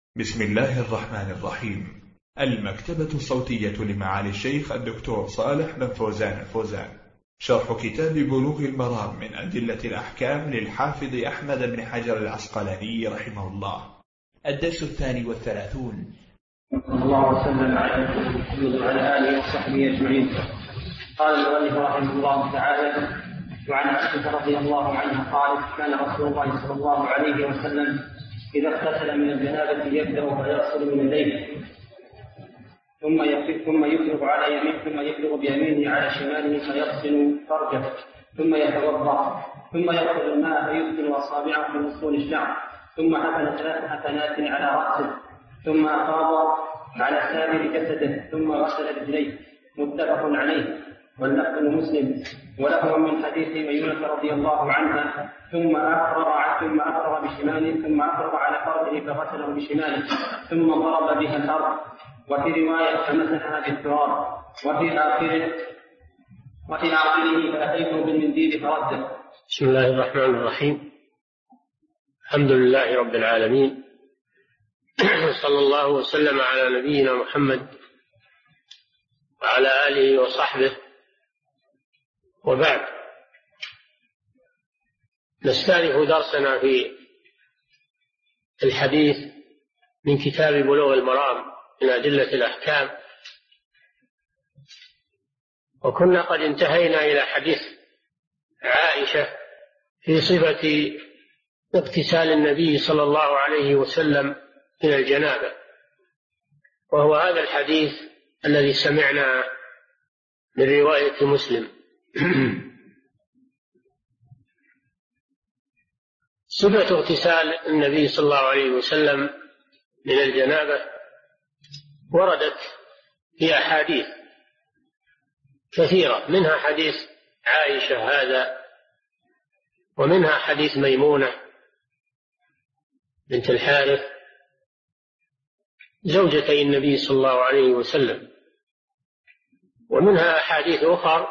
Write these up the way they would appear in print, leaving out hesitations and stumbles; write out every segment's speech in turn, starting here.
بسم الله الرحمن الرحيم. المكتبة الصوتية لمعالي الشيخ الدكتور صالح بن فوزان الفوزان، شرح كتاب بلوغ المرام من أدلة الأحكام للحافظ أحمد بن حجر العسقلاني رحمه الله، الدرس 32. الله وسلم على محمد وعلى آله وصحبه أجمعين. قال المؤلف رحمه الله تعالى: وعن عائشة رضي الله عنها قالت: كان رسول الله صلى الله عليه وسلم إذا اغتسل من الجنابة يبدأ فيغسل من يديه ثم يفرغ على يمينه ثم يفرغ بيمينه على شماله فيغسل فرجه ثم يتوضأ ثم يأخذ الماء فيدخل أصابعه في أصول الشعر ثم حفن 3 حفنات على رأسه ثم أفاض على سائر جسده ثم غسل رجليه. متفق عليه واللفظ لمسلم وله من حديث ميمونة رضي الله عنها: ثم أفرغ بشماله ثم أفرغ على فرجه فغسله بشماله ثم ضرب بها الأرض، وفي رواية فمسحها بالتراب، وفي آخره فأتيته بالمنديل فرده. بسم الله الرحمن الرحيم. الحمد لله رب العالمين، صلى الله وسلم على نبينا محمد وعلى آله وصحبه، وبعد. نستأنف درسنا في الحديث من كتاب بلوغ المرام من أدلة الأحكام، وكنا قد انتهينا إلى حديث عائشة في صفة اغتسال النبي صلى الله عليه وسلم من الجنابة، وهو هذا الحديث الذي سمعنا من رواية مسلم. صفة اغتسال النبي صلى الله عليه وسلم من الجنابة وردت في أحاديث كثيرة، منها حديث عائشة هذا، ومنها حديث ميمونة بنت الحارث زوجتي النبي صلى الله عليه وسلم، ومنها أحاديث أخرى.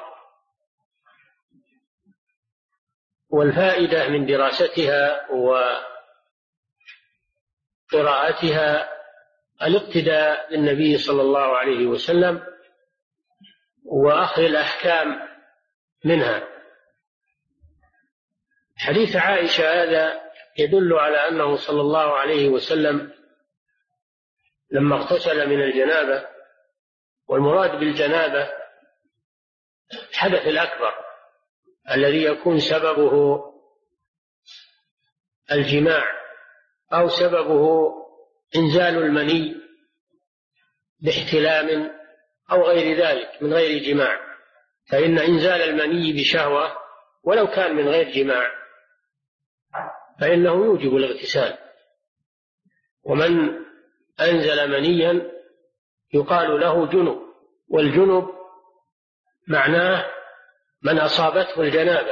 والفائدة من دراستها وقراءتها الاقتداء بالنبي صلى الله عليه وسلم وأخذ الأحكام منها. حديث عائشة هذا يدل على أنه صلى الله عليه وسلم لما اغتسل من الجنابة، والمراد بالجنابة الحدث الأكبر الذي يكون سببه الجماع أو سببه إنزال المني باحتلام أو غير ذلك من غير جماع، فإن إنزال المني بشهوة ولو كان من غير جماع فإنه يوجب الاغتسال. ومن أنزل منيا يقال له جنب، والجنب معناه من أصابته الجنابة،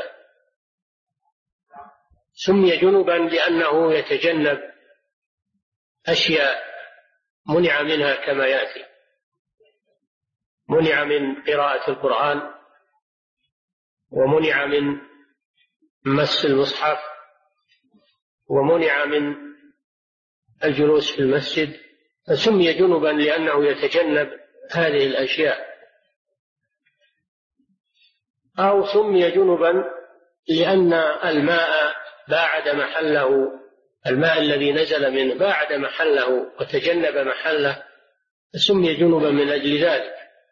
سمي جنبا لأنه يتجنب أشياء منع منها كما يأتي: منع من قراءة القرآن، ومنع من مس المصحف، ومنع من الجلوس في المسجد، فسمي جنبا لأنه يتجنب هذه الأشياء. أو سمي جنبا لأن الماء باعد محله، الماء الذي نزل منه باعد محله وتجنب محله، فسمي جنبا من أجل ذلك.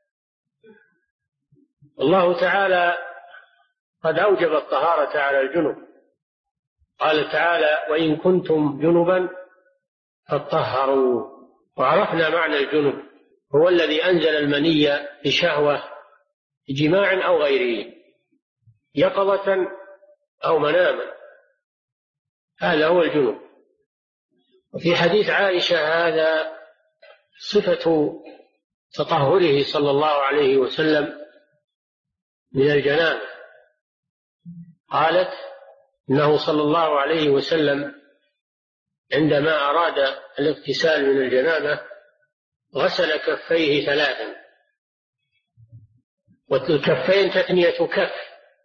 الله تعالى قد أوجب الطهارة على الجنب، قال تعالى: وإن كنتم جنبا فاطهروا. وعرفنا معنى الجنب، هو الذي أنزل المني بشهوة جماع أو غيره، يقظة أو مناما، هذا هو الجنب. وفي حديث عائشة هذا صفة تطهره صلى الله عليه وسلم من الجنابة. قالت إنه صلى الله عليه وسلم عندما أراد الاغتسال من الجنابة غسل كفيه 3، والكفين تثنية كف،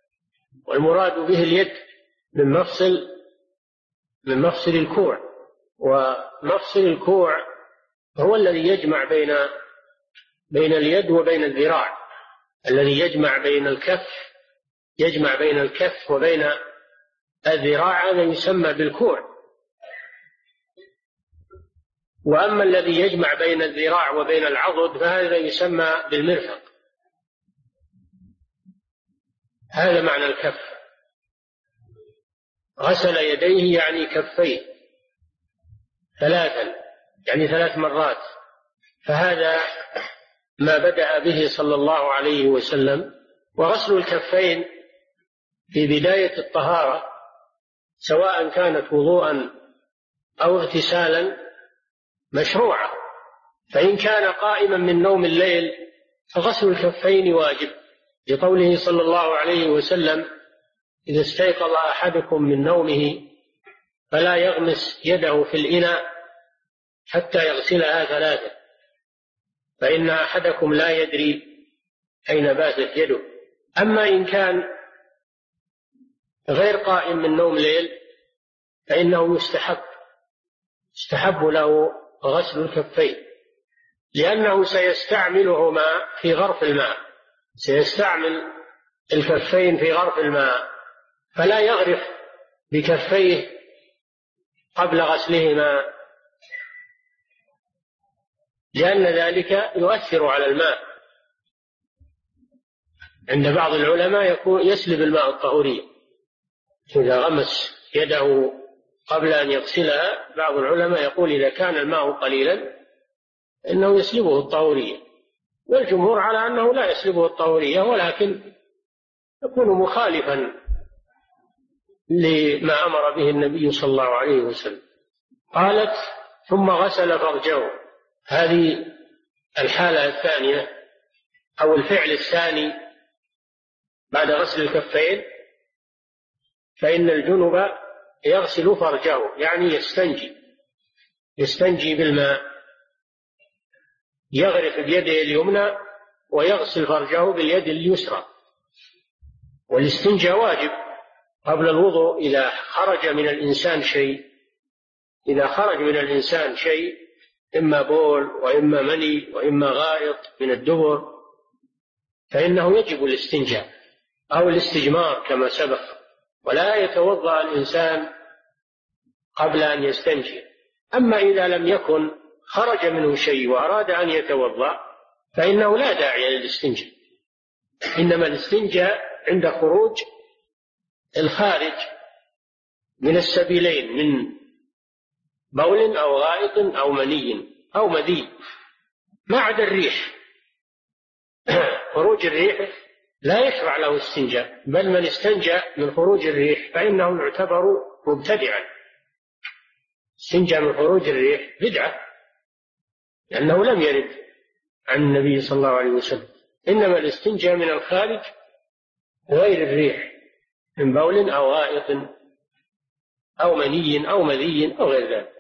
والمراد به اليد من مفصل الكوع، ومفصل الكوع هو الذي يجمع بين اليد وبين الذراع، الذي يجمع بين الكف وبين الذراع، هذا يسمى بالكوع. وأما الذي يجمع بين الذراع وبين العضد فهذا يسمى بالمرفق. هذا معنى الكف. غسل يديه يعني كفيه ثلاثا، يعني 3 مرات. فهذا ما بدأ به صلى الله عليه وسلم. وغسل الكفين في بداية الطهارة سواء كانت وضوءا أو اغتسالا مشروعة. فإن كان قائما من نوم الليل فغسل الكفين واجب، لقوله صلى الله عليه وسلم: إذا استيقظ أحدكم من نومه فلا يغمس يده في الإناء حتى يغسلها 3، فإن أحدكم لا يدري أين باتت يده. أما إن كان غير قائم من نوم ليل فإنه يستحب له غسل الكفين، لأنه سيستعملهما في غرف الماء، سيستعمل الكفين في غرف الماء، فلا يغرف بكفيه قبل غسلهما، لأن ذلك يؤثر على الماء. عند بعض العلماء يسلب الماء الطهورية إذا غمس يده قبل أن يغسلها. بعض العلماء يقول إذا كان الماء قليلا إنه يسلبه الطهورية، والجمهور على أنه لا يسلبه الطهورية، ولكن يكون مخالفا لما أمر به النبي صلى الله عليه وسلم. قالت: ثم غسل فرجه. هذه الحالة الثانية أو الفعل الثاني بعد غسل الكفين. فإن الجنب يغسل فرجه، يعني يستنجي بالماء، يغرف بيده اليمنى ويغسل فرجه باليد اليسرى. والاستنجاء واجب قبل الوضوء. إذا خرج من الإنسان شيء إما بول وإما مني وإما غائط من الدبر فإنه يجب الاستنجاء أو الاستجمار كما سبق، ولا يتوضأ الإنسان قبل أن يستنجي. أما إذا لم يكن خرج منه شيء وأراد أن يتوضأ فإنه لا داعي للاستنجاء، إنما الاستنجاء عند خروج الخارج من السبيلين، من بول أو غائط أو مني أو مذي، ما عدا الريح. خروج الريح لا يشرع له استنجاء، بل من استنجى من خروج الريح فإنه يعتبر مبتدعا. استنجى من خروج الريح بدعة، لأنه لم يرد عن النبي صلى الله عليه وسلم. إنما الاستنجاء من الخارج غير الريح، من بول أو غائط أو مني أو مذي أو غير ذلك.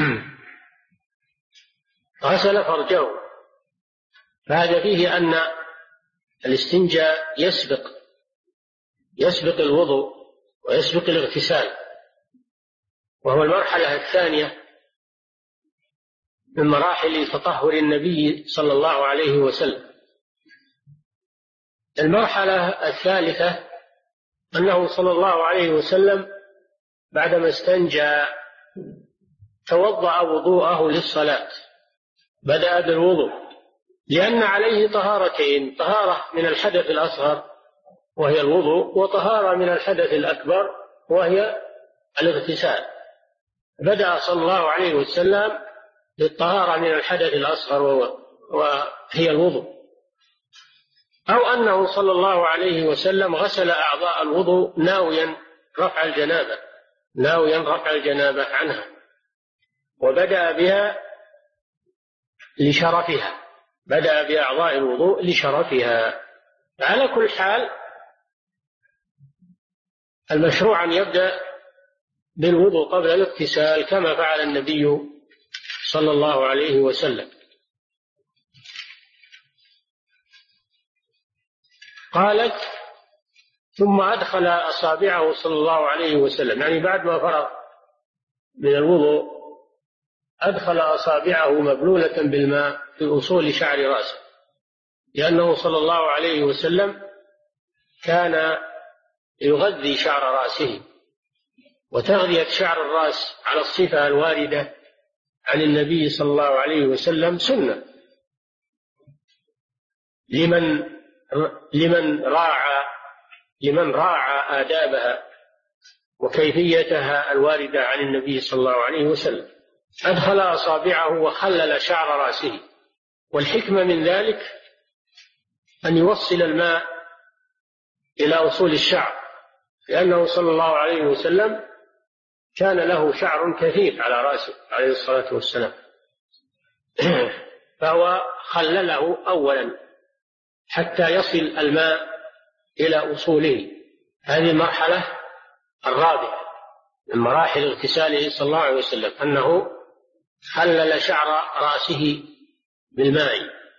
غسل فرجه. فهذا فيه أن الاستنجاء يسبق الوضوء ويسبق الاغتسال، وهو المرحلة الثانية من مراحل تطهر النبي صلى الله عليه وسلم. المرحلة الثالثة أنه صلى الله عليه وسلم بعدما استنجى توضأ وضوءه للصلاة، بدأ بالوضوء، لأن عليه طهارتين: طهارة من الحدث الأصغر وهي الوضوء، وطهارة من الحدث الأكبر وهي الاغتسال. بدأ صلى الله عليه وسلم بالطهارة من الحدث الأصغر وهي الوضوء، أو أنه صلى الله عليه وسلم غسل أعضاء الوضوء ناويا رفع الجنابة عنها، وبدأ بها لشرفها، بدأ بأعضاء الوضوء لشرفها. على كل حال المشروع أن يبدأ بالوضوء قبل الاغتسال كما فعل النبي صلى الله عليه وسلم. قالت: ثم أدخل أصابعه صلى الله عليه وسلم، يعني بعد ما فرغ من الوضوء أدخل أصابعه مبلولة بالماء في أصول شعر رأسه، لأنه صلى الله عليه وسلم كان يغذي شعر رأسه، وتغذية شعر الرأس على الصفة الواردة عن النبي صلى الله عليه وسلم سنة لمن راعى آدابها وكيفيتها الواردة عن النبي صلى الله عليه وسلم. أدخل أصابعه وخلل شعر رأسه، والحكمة من ذلك أن يوصل الماء إلى أصول الشعر، لأنه صلى الله عليه وسلم كان له شعر كثيف على رأسه عليه الصلاة والسلام، فهو خلله أولا حتى يصل الماء إلى أصوله. هذه المرحلة الرابعة من مراحل اغتساله صلى الله عليه وسلم، أنه خلل شعر رأسه بالماء.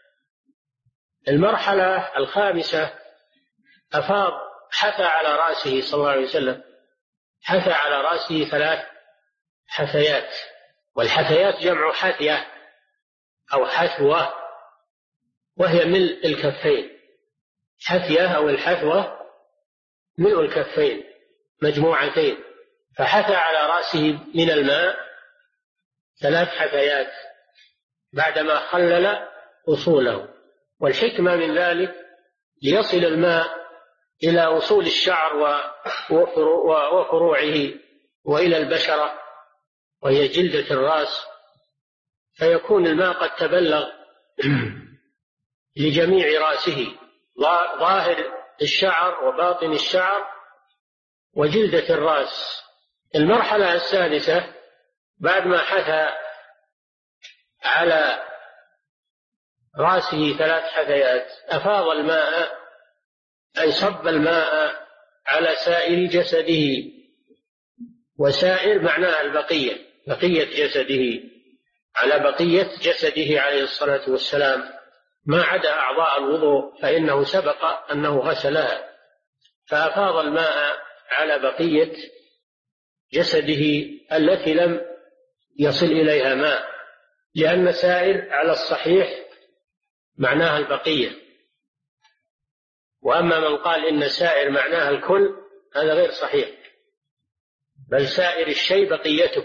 المرحلة الخامسة حثى على رأسه صلى الله عليه وسلم، حثى على رأسه 3 حثيات، والحثيات جمع حثية أو حثوة، وهي ملء الكفين. حثية أو الحثوة ملء الكفين مجموعتين، فحثى على رأسه من الماء 3 حثيات بعدما خلل أصوله. والحكمة من ذلك ليصل الماء إلى أصول الشعر وفروعه وإلى البشرة وهي جلدة الرأس، فيكون الماء قد تبلغ لجميع رأسه، ظاهر الشعر وباطن الشعر وجلدة الرأس. المرحلة السادسة بعد ما حثى على رأسه 3 حثيات أفاض الماء، أي صب الماء على سائر جسده، وسائر معناها البقية، بقية جسده، على بقية جسده عليه الصلاة والسلام، ما عدا أعضاء الوضوء فإنه سبق أنه غسلها، فأفاض الماء على بقية جسده التي لم يصل إليها ماء، لأن سائر على الصحيح معناها البقية، وأما من قال إن سائر معناها الكل هذا غير صحيح، بل سائر الشيء بقيته.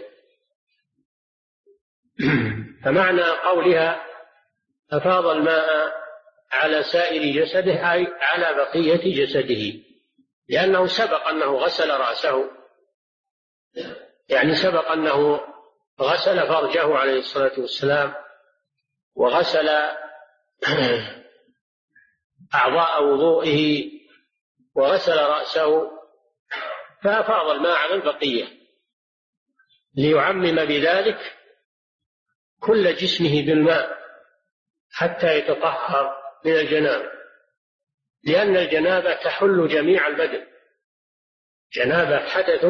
فمعنى قولها أفاض الماء على سائر جسده أي على بقية جسده، لأنه سبق أنه غسل رأسه، يعني سبق أنه غسل فرجه عليه الصلاة والسلام، وغسل أعضاء وضوئه، وغسل رأسه، فأفاض الماء على البقية ليعمم بذلك كل جسمه بالماء حتى يتطهر من الجنابة، لأن الجنابة تحل جميع البدن. جنابة حدث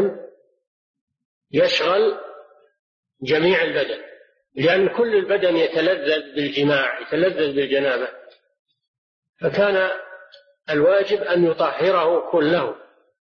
يشغل جميع البدن، لأن كل البدن يتلذذ بالجماع، يتلذذ بالجنابة، فكان الواجب أن يطهره كله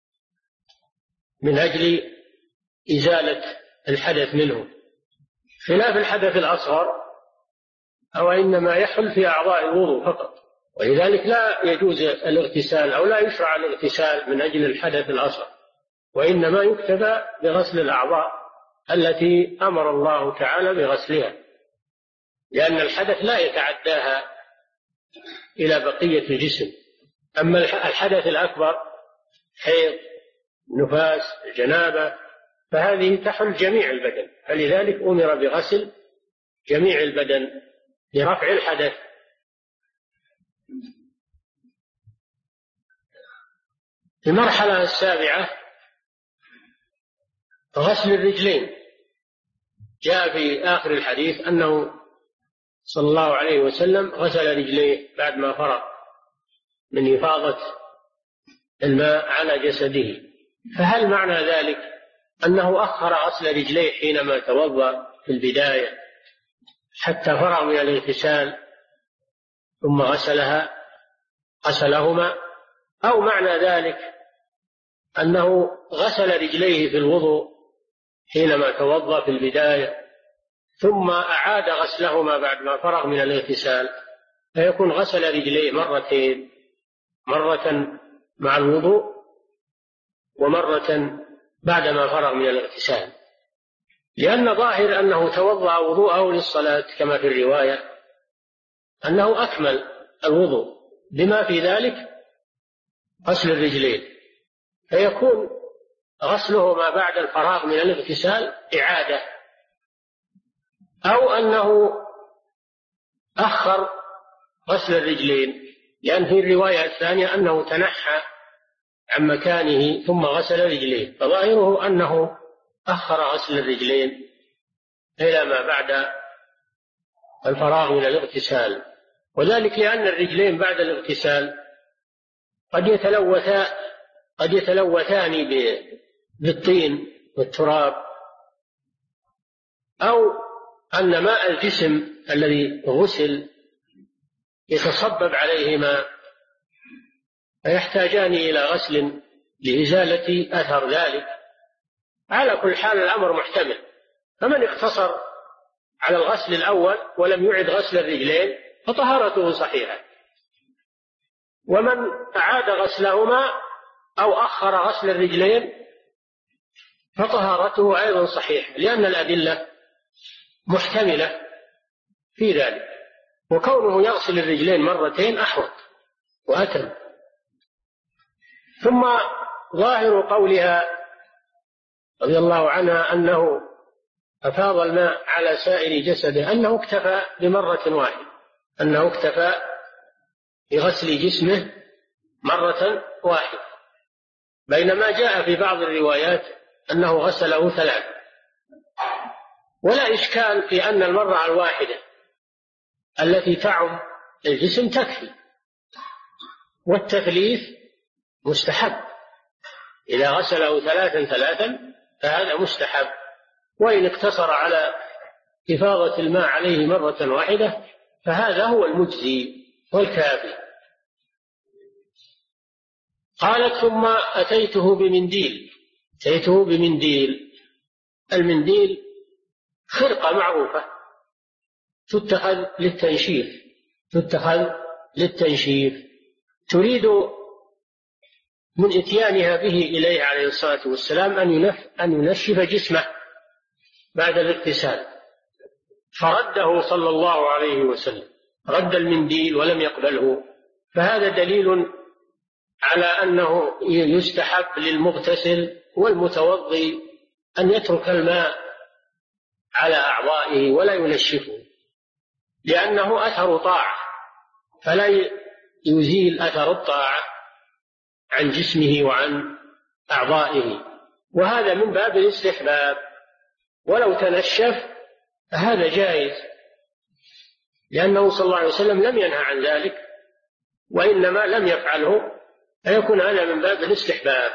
من أجل إزالة الحدث منه، خلاف الحدث الأصغر أو إنما يحل في أعضاء الوضوء فقط، ولذلك لا يجوز الاغتسال أو لا يشرع الاغتسال من أجل الحدث الأصغر، وإنما يكتفى بغسل الأعضاء التي أمر الله تعالى بغسلها، لأن الحدث لا يتعداها إلى بقية الجسم. أما الحدث الأكبر حيض، نفاس، جنابة، فهذه تحل جميع البدن، فلذلك أمر بغسل جميع البدن لرفع الحدث. المرحلة السابعة غسل الرجلين. جاء في آخر الحديث أنه صلى الله عليه وسلم غسل رجليه بعد ما فرغ من إفاضة الماء على جسده، فهل معنى ذلك أنه أخر غسل رجليه حينما توضأ في البداية حتى فرغ من الاغتسال ثم غسلهما، أو معنى ذلك أنه غسل رجليه في الوضوء حينما توضأ في البداية ثم أعاد غسلهما بعد ما فرغ من الاغتسال، فيكون غسل رجليه مرتين، مرة مع الوضوء ومرة بعدما فرغ من الاغتسال، لأن ظاهر أنه توضأ وضوءه للصلاة كما في الرواية أنه أكمل الوضوء بما في ذلك غسل الرجلين، فيكون غسلهما بعد الفراغ من الاغتسال إعادة، أو أنه أخر غسل الرجلين، لأن في الرواية الثانية أنه تنحى عن مكانه ثم غسل رجليه، فظاهره أنه أخر غسل الرجلين إلى ما بعد الفراغ من الاغتسال، وذلك لأن الرجلين بعد الاغتسال قد يتلوثان بالطين والتراب، أو أن ماء الجسم الذي غسل يتصبب عليهما فيحتاجان إلى غسل لإزالة أثر ذلك. على كل حال الأمر محتمل، فمن اقتصر على الغسل الأول ولم يعد غسل الرجلين فطهارته صحيحة، ومن أعاد غسلهما أو أخر غسل الرجلين فطهارته أيضا صحيحة، لأن الأدلة محتملة في ذلك، وكونه يغسل الرجلين مرتين أحوط وأتم. ثم ظاهر قولها رضي الله عنها أنه أفاض الماء على سائر جسده أنه اكتفى بمرة واحدة، أنه اكتفى بغسل جسمه مرة واحدة، بينما جاء في بعض الروايات أنه غسله 3. ولا إشكال في أن المرة الواحدة التي تعم الجسم تكفي، والتثليث مستحب، إذا غسله 3 فهذا مستحب، وإن اقتصر على إفاضة الماء عليه مرة واحدة فهذا هو المجزي والكافي. قالت ثم أتيته بمنديل. المنديل خرقة معروفة تتخذ للتنشيف، تريد من إتيانها به إليه عليه الصلاة والسلام أن ينشف جسمه بعد الاغتسال، فرده صلى الله عليه وسلم، رد المنديل ولم يقبله، فهذا دليل على أنه يستحب للمغتسل والمتوضي أن يترك الماء على أعضائه ولا ينشفه، لأنه أثر طاعة، فلا يزيل أثر الطاعة عن جسمه وعن أعضائه، وهذا من باب الاستحباب، ولو تنشف فهذا جائز، لأنه صلى الله عليه وسلم لم ينهى عن ذلك، وإنما لم يفعله، فيكون هذا من باب الاستحباب.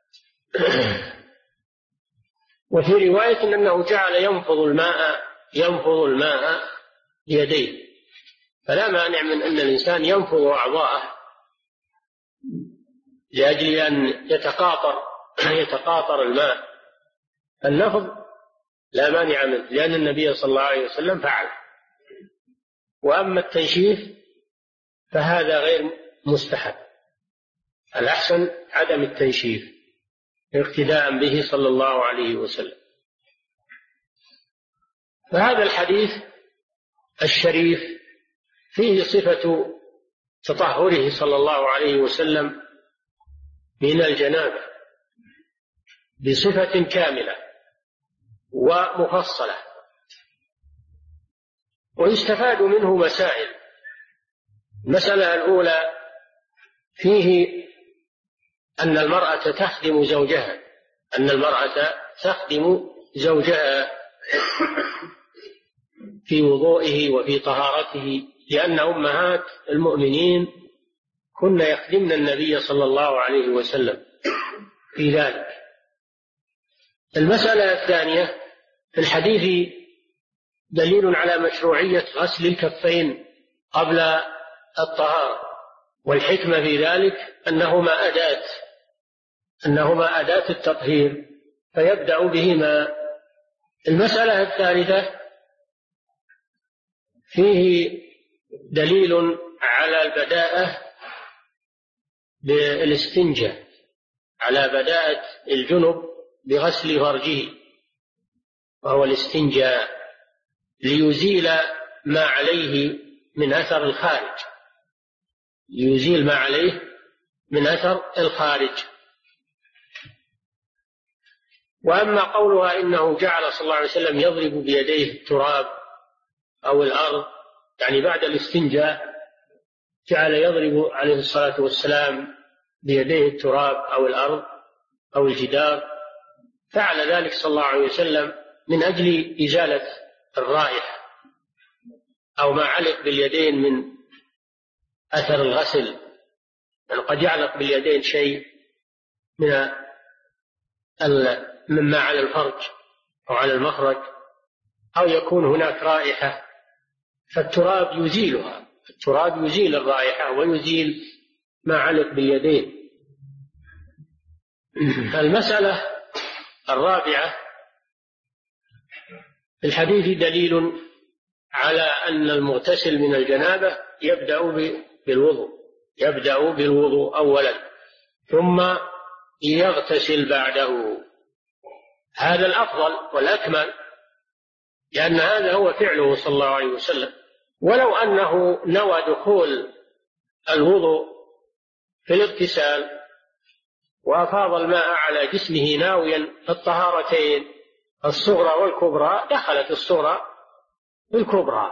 وفي رواية أنه جعل ينفض الماء بيديه، فلا مانع من أن الإنسان ينفض أعضاءه لأجل أن يتقاطر الماء، النفض لا مانع منه، لأن النبي صلى الله عليه وسلم فعل. وأما التنشيف فهذا غير مستحب، الأحسن عدم التنشيف اقتداء به صلى الله عليه وسلم. فهذا الحديث الشريف فيه صفة تطهره صلى الله عليه وسلم من الجنابة بصفة كاملة ومفصلة، ويستفاد منه مسائل. المسألة الأولى فيه أن المرأة تخدم زوجها في وضوئه وفي طهارته، لأن أمهات المؤمنين كن يخدمن النبي صلى الله عليه وسلم في ذلك. المسألة الثانية في الحديث دليل على مشروعية غسل الكفين قبل الطهارة، والحكمة في ذلك أنهما أداة التطهير فيبدأ بهما. المسألة الثالثة فيه دليل على البداءة بالاستنجاء، على بداءة الجنب بغسل فرجه، وهو الاستنجاء ليزيل ما عليه من أثر الخارج، يزيل ما عليه من أثر الخارج. وأما قولها إنه جعل صلى الله عليه وسلم يضرب بيديه التراب أو الأرض، يعني بعد الاستنجاء جعل يضرب عليه الصلاة والسلام بيديه التراب أو الأرض أو الجدار، فعل ذلك صلى الله عليه وسلم من أجل إزالة الرائحة أو ما علق باليدين من أثر الغسل، يعني قد يعلق باليدين شيء مما على الفرج أو على المخرج، أو يكون هناك رائحة، فالتراب يزيلها، التراب يزيل الرائحة ويزيل ما علق باليدين. المسألة الرابعة: في الحديث دليل على أن المغتسل من الجنابة يبدأ بالوضوء أولا ثم يغتسل بعده. هذا الأفضل والأكمل، لأن هذا هو فعله صلى الله عليه وسلم. ولو أنه نوى دخول الوضوء في الاغتسال وأفاض الماء على جسمه ناويا الطهارتين الصغرى والكبرى، دخلت الصغرى بالكبرى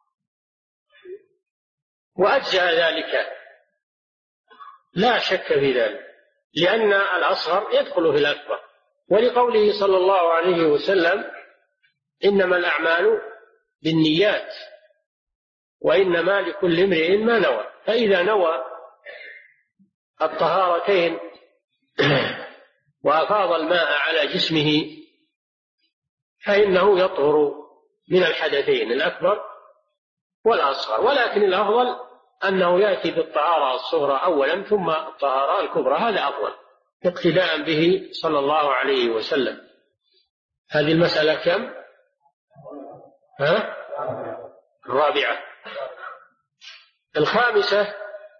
وأجزأ ذلك، لا شك في ذلك، لأن الأصغر يدخل في الأكبر، ولقوله صلى الله عليه وسلم: إنما الأعمال بالنيات وإنما لكل امرئ ما نوى. فإذا نوى الطهارتين وأفاض الماء على جسمه فإنه يطهر من الحدثين الأكبر والأصغر، ولكن الأفضل أنه يأتي بالطهارة الصغرى أولا ثم الطهارة الكبرى، هذا أفضل اقتداء به صلى الله عليه وسلم. هذه المسألة كم؟ الرابعة. الخامسة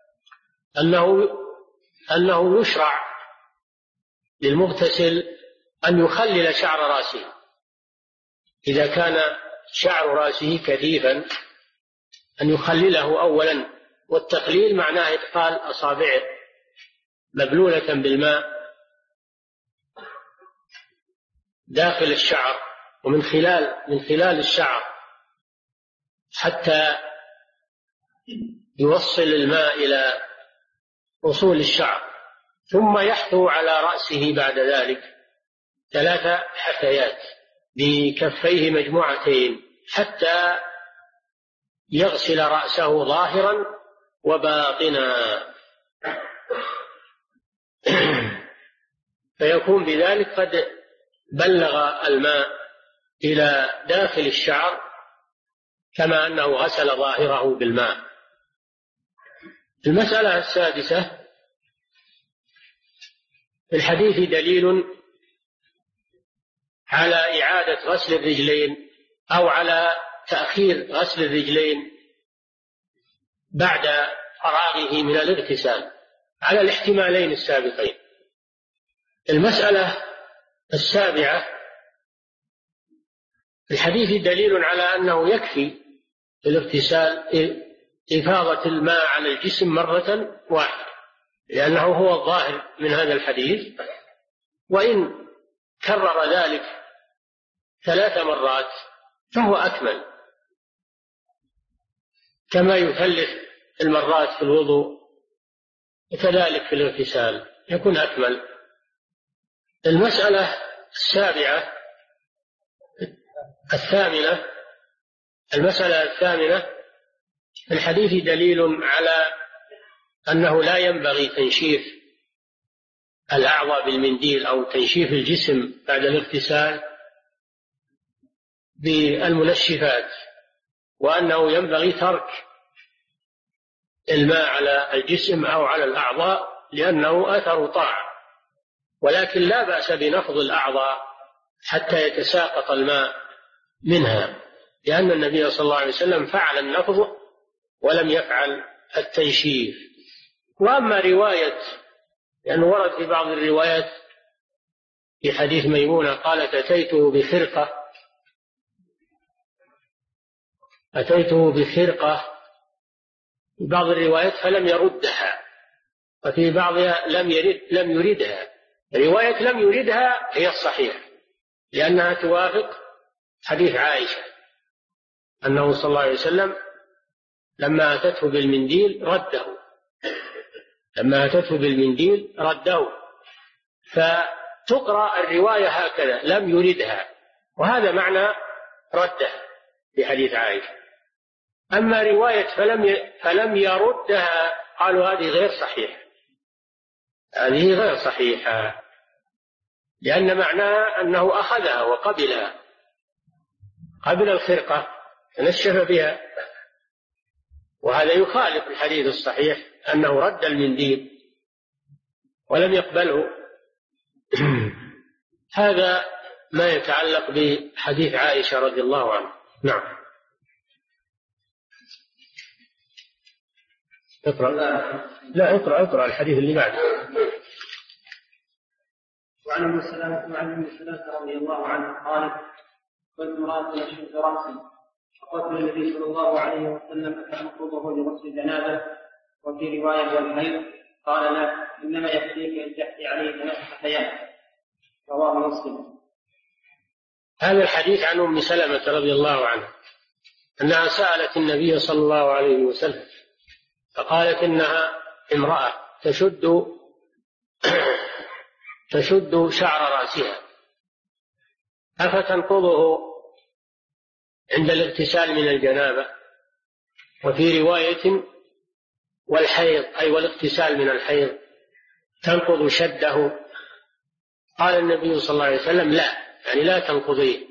أنه يشرع للمغتسل أن يخلل شعر رأسه، إذا كان شعر رأسه كثيفا أن يخلله أولا، والتخليل معناه إدخال أصابعه مبلولة بالماء داخل الشعر ومن خلال الشعر حتى يوصل الماء إلى أصول الشعر، ثم يحثو على رأسه بعد ذلك 3 حثيات بكفيه مجموعتين حتى يغسل رأسه ظاهرا وباطنا، فيكون بذلك قد بلغ الماء إلى داخل الشعر كما أنه غسل ظاهره بالماء. المسألة السادسة: في الحديث دليل على إعادة غسل الرجلين أو على تأخير غسل الرجلين بعد فراغه من الاغتسال على الاحتمالين السابقين. المسألة السابعة: في الحديث دليل على أنه يكفي الاغتسال إفاضة الماء على الجسم مرة واحدة، لأنه هو الظاهر من هذا الحديث، وإن كرر ذلك 3 مرات فهو أكمل، كما يثلث المرات في الوضوء وكذلك في الاغتسال يكون أكمل. المسألة الثامنة: المسألة الثامنة: في الحديث دليل على أنه لا ينبغي تنشيف الأعضاء بالمنديل أو تنشيف الجسم بعد الاغتسال بالمنشفات، وأنه ينبغي ترك الماء على الجسم أو على الأعضاء لأنه أثر طاعة، ولكن لا بأس بنفض الأعضاء حتى يتساقط الماء منها، لأن النبي صلى الله عليه وسلم فعل النفض ولم يفعل التنشيف. وأما رواية، لأنه ورد في بعض الروايات في حديث ميمونة قالت أتيته بخرقة في بعض الروايات فلم يردها، وفي بعضها لم يردها. رواية لم يردها هي الصحيح، لأنها توافق حديث عائشة أنه صلى الله عليه وسلم لما أتته بالمنديل رده. فتقرأ الرواية هكذا لم يردها، وهذا معنى رده في حديث عائشة. أما رواية فلم يردها قالوا هذه غير صحيحة، لأن معناها أنه أخذها وقبلها، قبل الخرقة تنشف بها، وهذا يخالف الحديث الصحيح أنه رد المنديل ولم يقبله. هذا ما يتعلق بحديث عائشة رضي الله عنها. نعم. اقرأ الحديث اللي بعده. وعن ام سلمة رضي الله عنها قالت: كنت امرأة أشد رأسي فقلت للنبي صلى الله عليه وسلم: أتنقضه لغسل الجنابة؟ وفي رواية والحيض؟ قال: لا، إنما يكفيك أن تحثي عليه 3 حثيات. رواه مسلم. هذا الحديث عن ام سلمة رضي الله عنها أنها سألت النبي صلى الله عليه وسلم فقالت إنها امرأة تشد شعر رأسها، أفتنقضه عند الاغتسال من الجنابة؟ وفي رواية والحيض أي والاغتسال من الحيض تنقض شده؟ قال النبي صلى الله عليه وسلم: لا، يعني لا تنقضيه،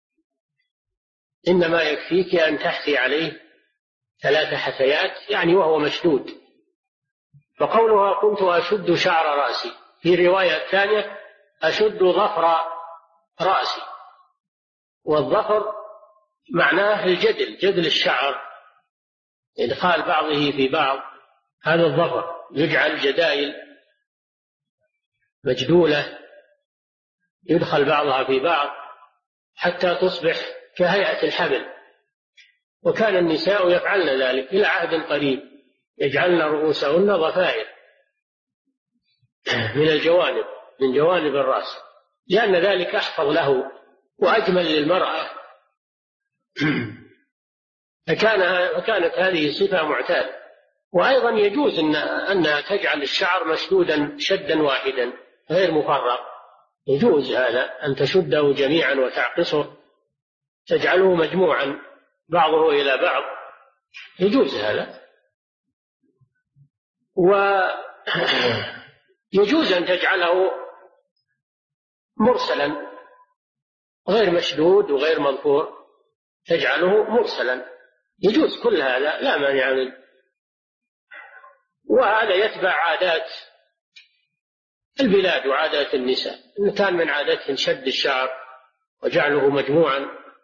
إنما يكفيك أن تحثي عليه 3 حثيات، يعني وهو مشدود. فقولها كنت أشد شعر رأسي، في رواية ثانية أشد ظفر رأسي، والظفر معناه جدل الشعر، إدخال بعضه في بعض، هذا الظفر، يجعل جدائل مجدولة يدخل بعضها في بعض حتى تصبح كهيئة الحبل. وكان النساء يفعلن ذلك إلى عهد قريب، يجعلن رؤوسهن ضفائر من جوانب الرأس، لأن ذلك أحفظ له وأجمل للمرأة. فكانت هذه صفة معتادة. وأيضا يجوز أنها تجعل الشعر مشدودا شدا واحدا غير مفرق، يجوز هذا، أن تشده جميعا وتعقصه، تجعله مجموعا بعضه إلى بعض، يجوز هذا. ويجوز أن تجعله مرسلا غير مشدود وغير مظفور، تجعله مرسلا، يجوز كل هذا، لا مانع منه. وهذا يتبع عادات البلاد وعادات النساء، إن كان من عادتهم شد الشعر وجعله مجموعا،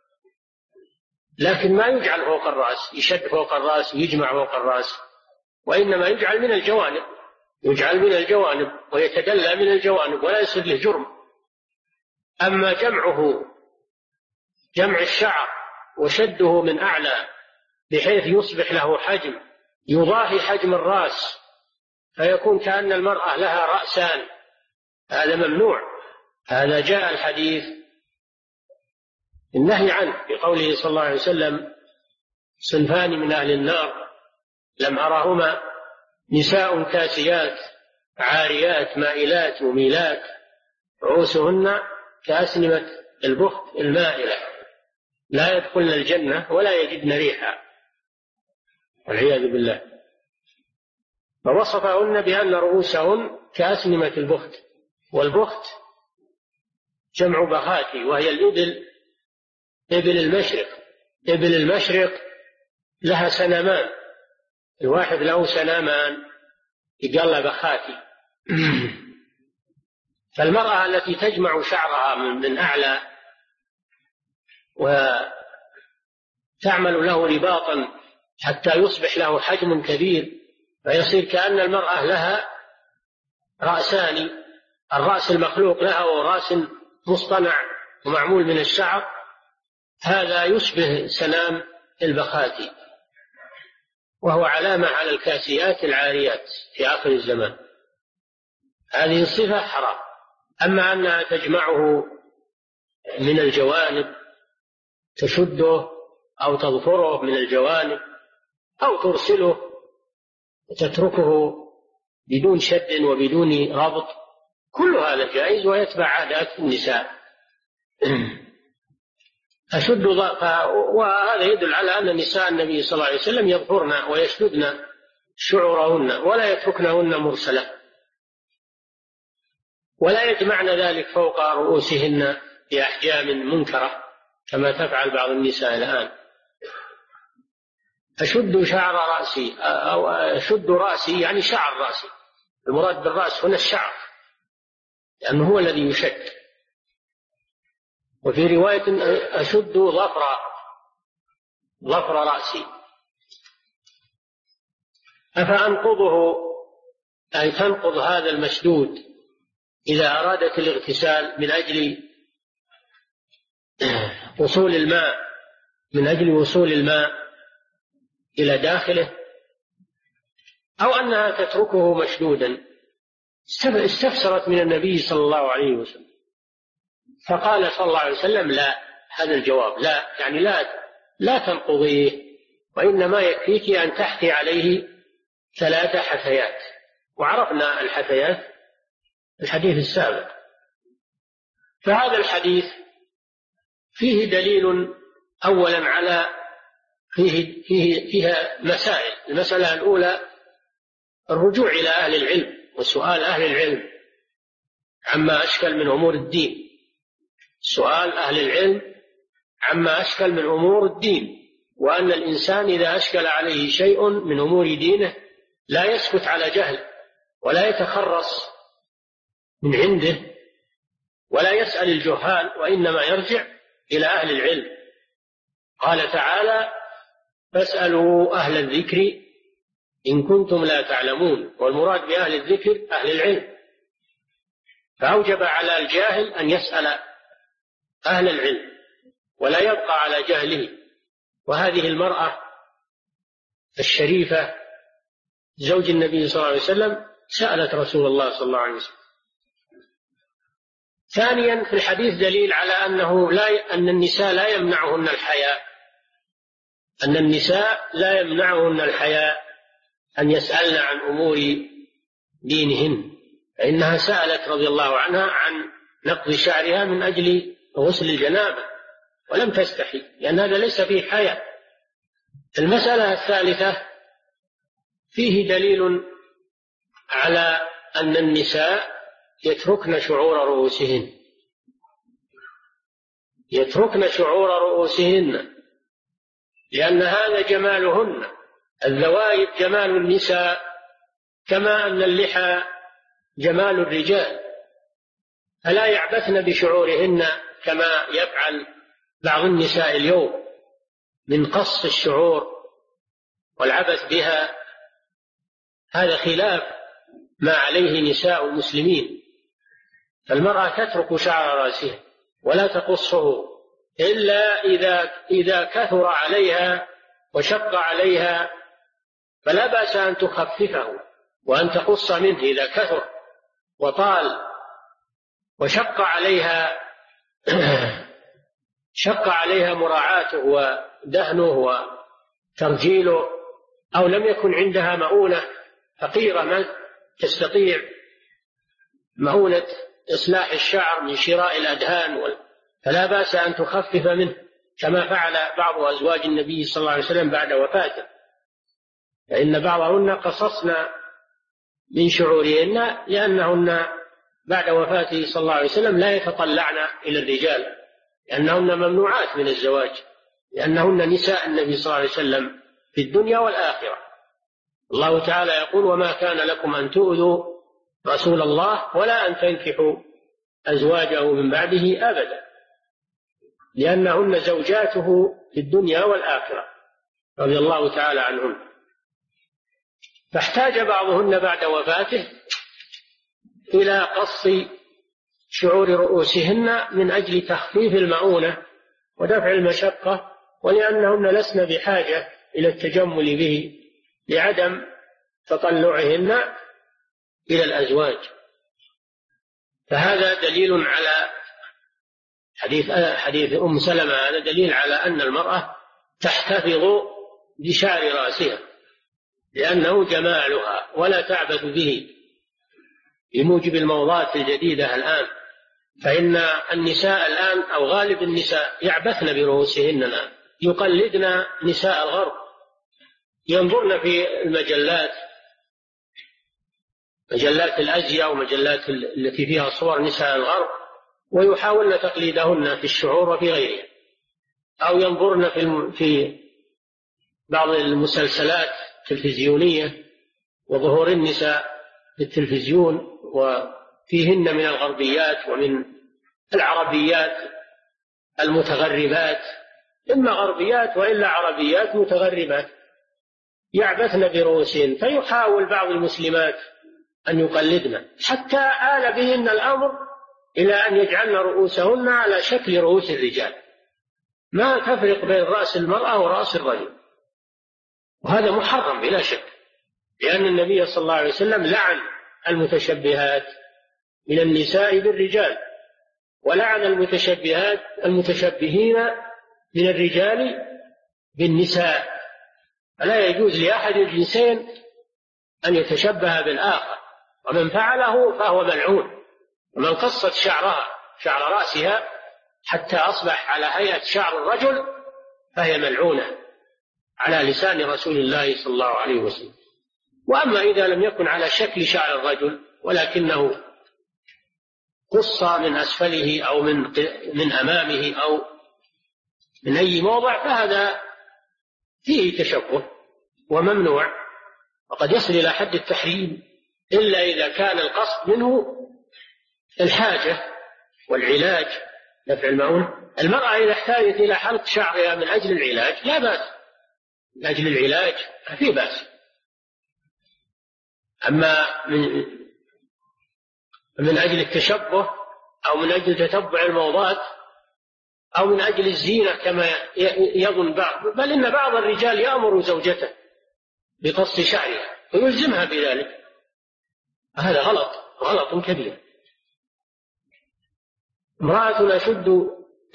لكن ما يجعل فوق الرأس، يشد فوق الرأس ويجمع فوق الرأس، وإنما يجعل من الجوانب ويتدلى من الجوانب ولا يصير له جرم. أما جمع الشعر وشده من أعلى بحيث يصبح له حجم يضاهي حجم الرأس، فيكون كأن المرأة لها رأسان، هذا ممنوع. هذا جاء الحديث النهي عنه بقوله صلى الله عليه وسلم: صنفان من أهل النار لم أرهما، نساء كاسيات عاريات مائلات مميلات رؤوسهن كأسنمة البخت المائلة، لا يدخلن الجنة ولا يجدن ريحا، والعياذ بالله. فوصفهن بأن رؤوسهن كأسنمة البخت، والبخت جمع بخاتي، وهي الإبل، إبل المشرق لها سنمان، الواحد له سنامان يقال بخاتي. فالمرأة التي تجمع شعرها من أعلى تعمل له رباطا حتى يصبح له حجم كبير، فيصير كأن المرأة لها رأسان، الرأس المخلوق لها ورأس مصطنع ومعمول من الشعر، هذا يشبه سنام البخاتي، وهو علامة على الكاسيات العاريات في آخر الزمان. هذه الصفة حرام. أما أنها تجمعه من الجوانب، تشده أو تظفره من الجوانب أو ترسله وتتركه بدون شد وبدون ربط، كل هذا جائز ويتبع عادات النساء. أشد وهذا يدل على أن نساء النبي صلى الله عليه وسلم يظهرن ويشددن شعورهن ولا يتركنهن مرسلة، ولا يجمعن ذلك فوق رؤوسهن بأحجام منكرة كما تفعل بعض النساء الآن. أشد شعر رأسي أو أشد رأسي يعني شعر رأسي، المراد بالرأس هنا الشعر لأنه هو الذي يشد. وفي رواية أشد ظفر رأسي. أفأنقضه أي تنقض هذا المشدود إذا أرادت الاغتسال من أجل وصول الماء، من أجل وصول الماء إلى داخله، أو أنها تتركه مشدودا؟ استفسرت من النبي صلى الله عليه وسلم، فقال صلى الله عليه وسلم لا، هذا الجواب لا، يعني لا تنقضيه، وإنما يكفيك أن تحثي عليه 3 حثيات، وعرفنا الحثيات الحديث السابق. فهذا الحديث فيه دليل أولا على فيها مسائل. المسألة الأولى الرجوع إلى أهل العلم وسؤال أهل العلم عما أشكل من أمور الدين، سؤال أهل العلم عما أشكل من أمور الدين، وأن الإنسان إذا أشكل عليه شيء من أمور دينه لا يسكت على جهل ولا يتخرص من عنده ولا يسأل الجهال، وإنما يرجع إلى أهل العلم. قال تعالى فاسألوا أهل الذكر إن كنتم لا تعلمون، والمراد بأهل الذكر أهل العلم، فأوجب على الجاهل أن يسأل أهل العلم ولا يبقى على جهله. وهذه المرأة الشريفة زوج النبي صلى الله عليه وسلم سألت رسول الله صلى الله عليه وسلم. ثانيا في الحديث دليل على أن النساء لا يمنعهن الحياء، أن النساء لا يمنعهن الحياء أن يسألن عن أمور دينهن، فإنها سألت رضي الله عنها عن نقض شعرها من أجل غسل الجنابة ولم تستحي، لأن هذا ليس فيه حياء. المسألة الثالثة فيه دليل على أن النساء يتركن شعور رؤوسهن، يتركن شعور رؤوسهن، لأن هذا جمالهن. الذوائب جمال النساء كما أن اللحى جمال الرجال، فلا يعبثن بشعورهن كما يفعل بعض النساء اليوم من قص الشعور والعبث بها. هذا خلاف ما عليه نساء المسلمين. فالمرأة تترك شعر رأسها ولا تقصه إلا إذا كثر عليها وشق عليها، فلا بأس أن تخففه وأن تقص منه إذا كثر وطال وشق عليها شق عليها مراعاته ودهنه وترجيله، أو لم يكن عندها مؤونة فقيرة ما تستطيع مؤونة إصلاح الشعر من شراء الأدهان، فلا بأس أن تخفف منه كما فعل بعض أزواج النبي صلى الله عليه وسلم بعد وفاته، فإن بعضهن قصصن من شعورهن لأنهن بعد وفاته صلى الله عليه وسلم لا يتطلعن إلى الرجال، لأنهن ممنوعات من الزواج، لأنهن نساء النبي صلى الله عليه وسلم في الدنيا والآخرة. الله تعالى يقول وما كان لكم أن تؤذوا رسول الله ولا أن تنكحوا أزواجه من بعده أبدا، لأنهن زوجاته في الدنيا والآخرة رضي الله تعالى عنهم. فاحتاج بعضهن بعد وفاته إلى قص شعور رؤوسهن من أجل تخفيف المؤونة ودفع المشقة، ولأنهن لسن بحاجة إلى التجمل به لعدم تطلعهن إلى الأزواج. فهذا دليل على حديث أم سلمة، هذا دليل على أن المرأة تحتفظ بشعر رأسها لأنه جمالها ولا تعبث به بموجب الموضات الجديدة الآن. فإن النساء الآن أو غالب النساء يعبثن برؤوسهن الآن، يقلدن نساء الغرب، ينظرن في المجلات، مجلات الأزياء ومجلات التي فيها صور نساء الغرب، ويحاولن تقليدهن في الشعور وفي غيرها، أو ينظرن في بعض المسلسلات التلفزيونية وظهور النساء في التلفزيون وفيهن من الغربيات ومن العربيات المتغربات، إما غربيات وإلا عربيات متغربات يعبثن برؤوسهن. فيحاول بعض المسلمات أن يقلدن حتى آل بهن الأمر إلى أن يجعلن رؤوسهن على شكل رؤوس الرجال، ما تفرق بين رأس المرأة ورأس الرجل، وهذا محرم بلا شك، لأن النبي صلى الله عليه وسلم لعن المتشبهات من النساء بالرجال، ولعن المتشبهين من الرجال بالنساء. فلا يجوز لأحد الجنسين أن يتشبه بالآخر، ومن فعله فهو ملعون. ومن قصت شعر رأسها حتى أصبح على هيئة شعر الرجل فهي ملعونة على لسان رسول الله صلى الله عليه وسلم. وأما إذا لم يكن على شكل شعر الرجل ولكنه قص من أسفله أو من أمامه أو من أي موضع فهذا فيه تشبه وممنوع، وقد يصل إلى حد التحريم إلا إذا كان القصد منه الحاجة والعلاج، دفع المؤونة. المرأة إذا احتاجت إلى حلق شعرها من أجل العلاج لا بأس، من أجل العلاج ما في بأس. أما من أجل التشبه أو من أجل تتبع الموضات أو من أجل الزينة كما يظن بعض، بل إن بعض الرجال يأمر زوجته بقص شعرها ويلزمها بذلك، هذا غلط كبير. امرأة أشد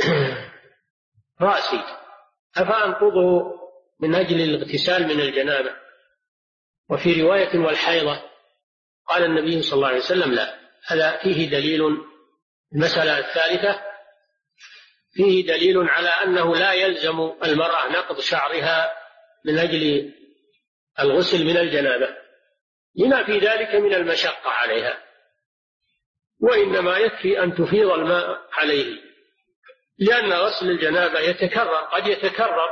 رأسي أفأنقضه من أجل الاغتسال من الجنابة؟ وفي رواية والحيضة قال النبي صلى الله عليه وسلم لا. هذا فيه دليل. المسألة الثالثة فيه دليل على أنه لا يلزم المرأة نقض شعرها من أجل الغسل من الجنابة لما في ذلك من المشقة عليها، وإنما يكفي أن تفيض الماء عليه، لأن غسل الجنابة قد يتكرر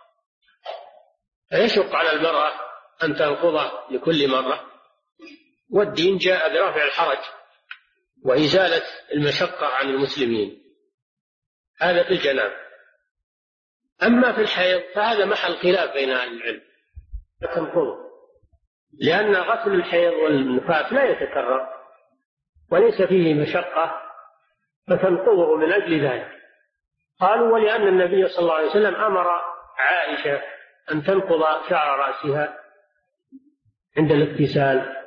فيشق على المرأة أن تنقضه لكل مرة، والدين جاء برفع الحرج وإزالة المشقة عن المسلمين. هذا في الجنابة. أما في الحيض فهذا محل خلاف بين أهل العلم فتنقضه، لأن غسل الحيض والنفاس لا يتكرر وليس فيه مشقة فتنقضه من أجل ذلك. قالوا ولأن النبي صلى الله عليه وسلم أمر عائشة أن تنقض شعر رأسها عند الاغتسال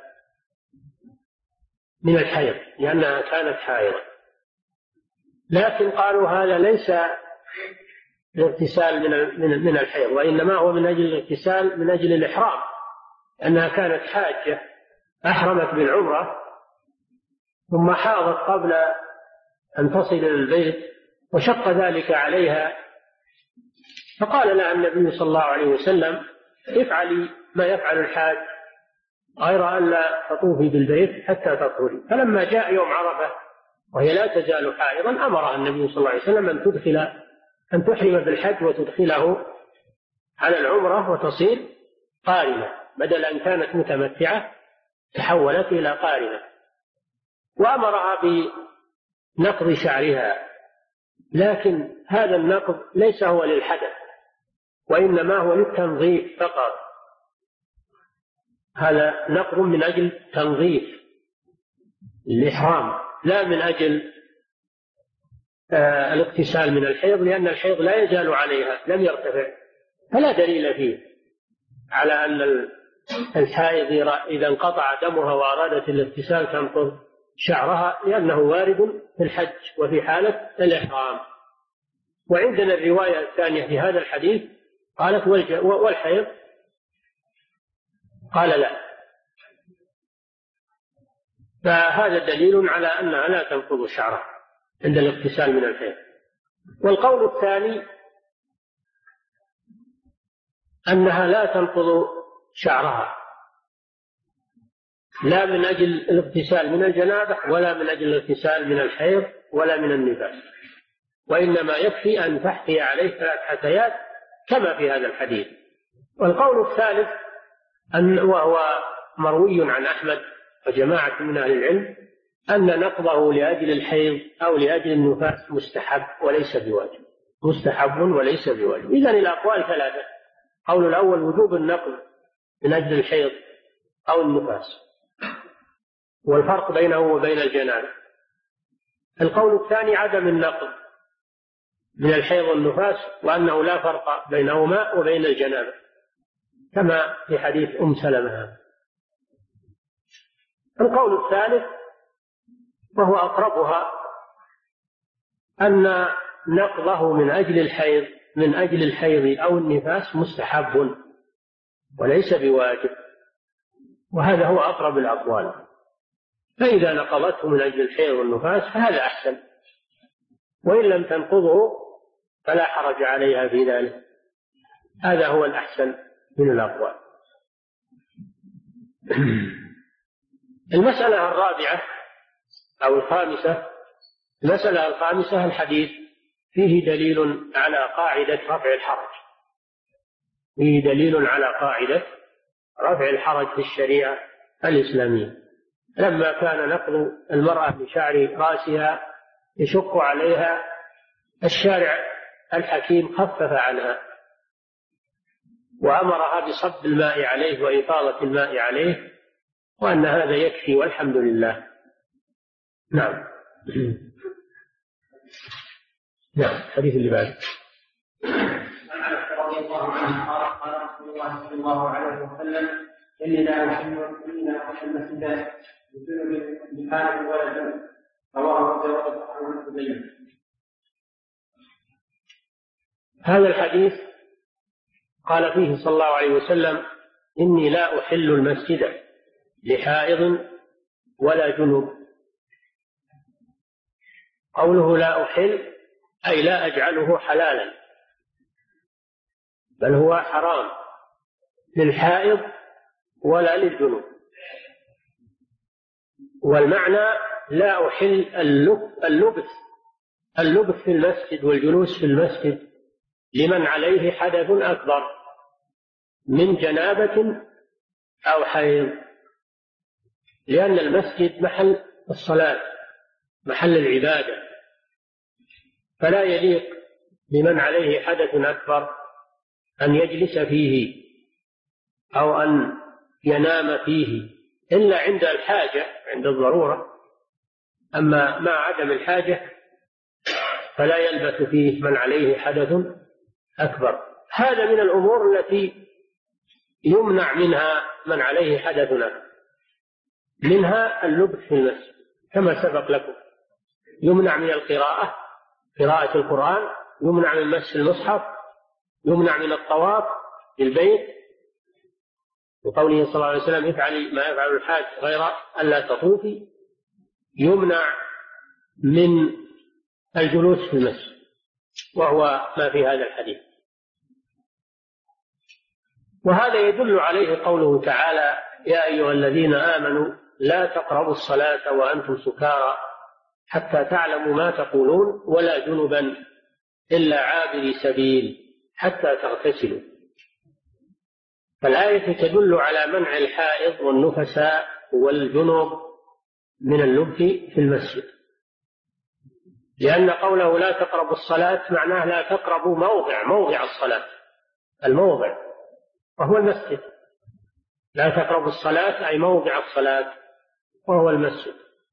من الحيض لأنها كانت حائضة، لكن قالوا هذا ليس الاغتسال من الحيض، وإنما هو من أجل الاغتسال من أجل الإحرام، أنها كانت حاجة أحرمت بالعمرة ثم حاضت قبل أن تصل إلى البيت وشق ذلك عليها، فقال لها النبي صلى الله عليه وسلم افعلي ما يفعل الحاج غير أن لا تطوفي بالبيت حتى تطهري. فلما جاء يوم عرفة وهي لا تزال حائضا أمرها النبي صلى الله عليه وسلم أن تحرم بالحج وتدخله على العمرة وتصير قارنة، بدل أن كانت متمتعة تحولت إلى قارنة، وأمرها بنقض شعرها، لكن هذا النقض ليس هو للحدث، وإنما هو للتنظيف فقط. هذا نقض من أجل تنظيف الإحرام، لا من أجل الاغتسال من الحيض، لأن الحيض لا يزال عليها، لم يرتفع، فلا دليل فيه على أن الحائض إذا انقطع دمها وأرادت الاغتسال تنقض شعرها، لأنه وارد في الحج وفي حالة الإحرام. وعندنا الرواية الثانية في هذا الحديث قالت والحيض، قال لا، فهذا دليل على أنها لا تنقض شعرها عند الاغتسال من الحيض. والقول الثاني أنها لا تنقض شعرها لا من أجل الاغتسال من الجنابة ولا من أجل الاغتسال من الحيض ولا من النفاس، وإنما يكفي أن تحثي عليه 3 حثيات كما في هذا الحديث. والقول الثالث وهو مروي عن أحمد وجماعة من أهل العلم أن نقضه لأجل الحيض أو لأجل النفاس مستحب وليس بواجب، مستحب وليس بواجب. إذن الأقوال 3: قول الأول وجوب النقض من أجل الحيض أو النفاس، والفرق بينه وبين الجنابة. القول الثاني عدم النقض من الحيض والنفاس، وأنه لا فرق بينهما وبين الجنابة كما في حديث سلمة. القول الثالث وهو أقربها أن نقضه من أجل الحيض أو النفاس مستحب وليس بواجب، وهذا هو أقرب الأقوال. فإذا نقضته من أجل الحيض والنفاس فهذا أحسن، وإن لم تنقضه فلا حرج عليها في ذلك، هذا هو الأحسن من الأقوال. المسألة الرابعة أو الخامسة، المسألة الخامسة الحديث فيه دليل على قاعدة رفع الحرج، فيه دليل على قاعدة رفع الحرج في الشريعة الإسلامية. لما كان نقض المرأة بشعر رأسها يشق عليها، الشارع الحكيم خفف عنها وأمرها بصب الماء عليه وإفاضة الماء عليه، وأن هذا يكفي والحمد لله. نعم. نعم. الحديث اللي بعده. عن عائشة رضي الله عنها قال رسول الله صلى الله عليه وسلم: إني لا أحل المسجد بحال ولا جنب. رواه أبو داود عن الحديث. هذا الحديث قال فيه صلى الله عليه وسلم: إني لا أحل المسجد لحائض ولا جنوب. قوله لا أحل أي لا أجعله حلالا، بل هو حرام للحائض ولا للجنوب. والمعنى لا أحل اللبث في المسجد والجلوس في المسجد لمن عليه حدث أكبر من جنابة أو حيض، لأن المسجد محل الصلاة، محل العبادة، فلا يليق بمن عليه حدث أكبر أن يجلس فيه أو أن ينام فيه إلا عند الحاجة، عند الضرورة. أما مع عدم الحاجة فلا يلبث فيه من عليه حدث أكبر. هذا من الأمور التي يمنع منها من عليه حدث أكبر، منها اللبث في المسجد كما سبق لكم. يمنع من القراءة، قراءة القرآن، يمنع من مس المصحف، يمنع من الطواف بالبيت، وقوله صلى الله عليه وسلم: افعلي ما يفعل الحاج غير ألا تطوفي. يمنع من الجلوس في المسجد، وهو ما في هذا الحديث. وهذا يدل عليه قوله تعالى: يا أيها الذين آمنوا لا تقربوا الصلاة وأنتم سكارى حتى تعلموا ما تقولون ولا جنبا إلا عابري سبيل حتى تغتسلوا. فالآية تدل على منع الحائض والنفساء والجنوب من اللبث في المسجد، لأن قوله لا تقربوا الصلاة معناه لا تقربوا موضع الصلاة، الموضع وهو المسجد. لا تقربوا الصلاة أي موضع الصلاة وهو المسجد.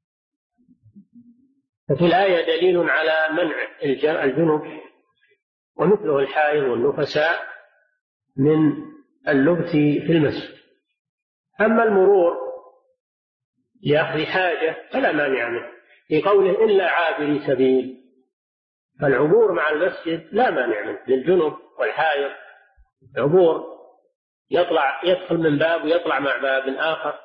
ففي الآية دليل على منع الجنب ومثله الحائض والنفساء من اللبث في المسجد. أما المرور لأخذ حاجة فلا مانع منه، في قوله إلا عابري سبيل، فالعبور مع المسجد لا مانع منه للجنب والحائض. عبور يدخل من باب ويطلع مع باب آخر،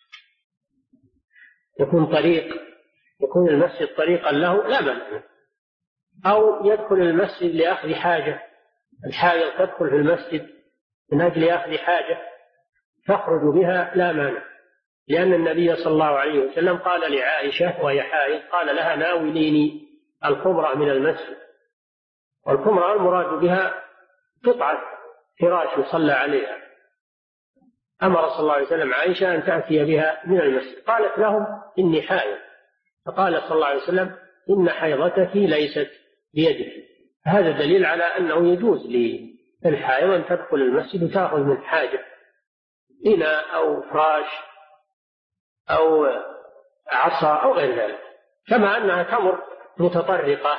يكون المسجد طريقا له لا مانع منه. أو يدخل المسجد لأخذ حاجة، الحائض تدخل في المسجد من أجل أخذ حاجة تخرج بها لا مانع، لأن النبي صلى الله عليه وسلم قال لعائشة وهي حائض قال لها ناوليني الخمرة من المسجد. والخمرة المراد بها قطعة فراش يصلى عليها. أمر صلى الله عليه وسلم عائشة أن تأتي بها من المسجد، قالت لهم إني حائض، فقال صلى الله عليه وسلم إن حيضتك ليست بيدك. هذا دليل على أنه يجوز للحائض أن تدخل المسجد وتأخذ من حاجة إناء أو فراش أو عصا أو غير ذلك، كما أنها تمر متطرقة،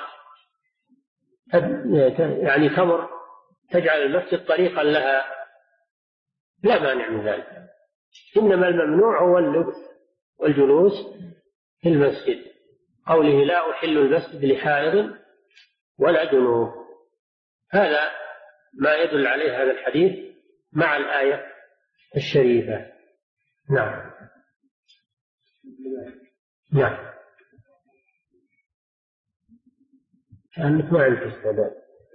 يعني تمر تجعل المسجد طريقا لها لا مانع من ذلك. إنما الممنوع هو اللبث والجلوس في المسجد، قوله لا أحل المسجد لحائض ولا جنوب. هذا ما يدل عليه هذا الحديث مع الآية الشريفة. نعم. نعم. كأنك ما عندك استعداد.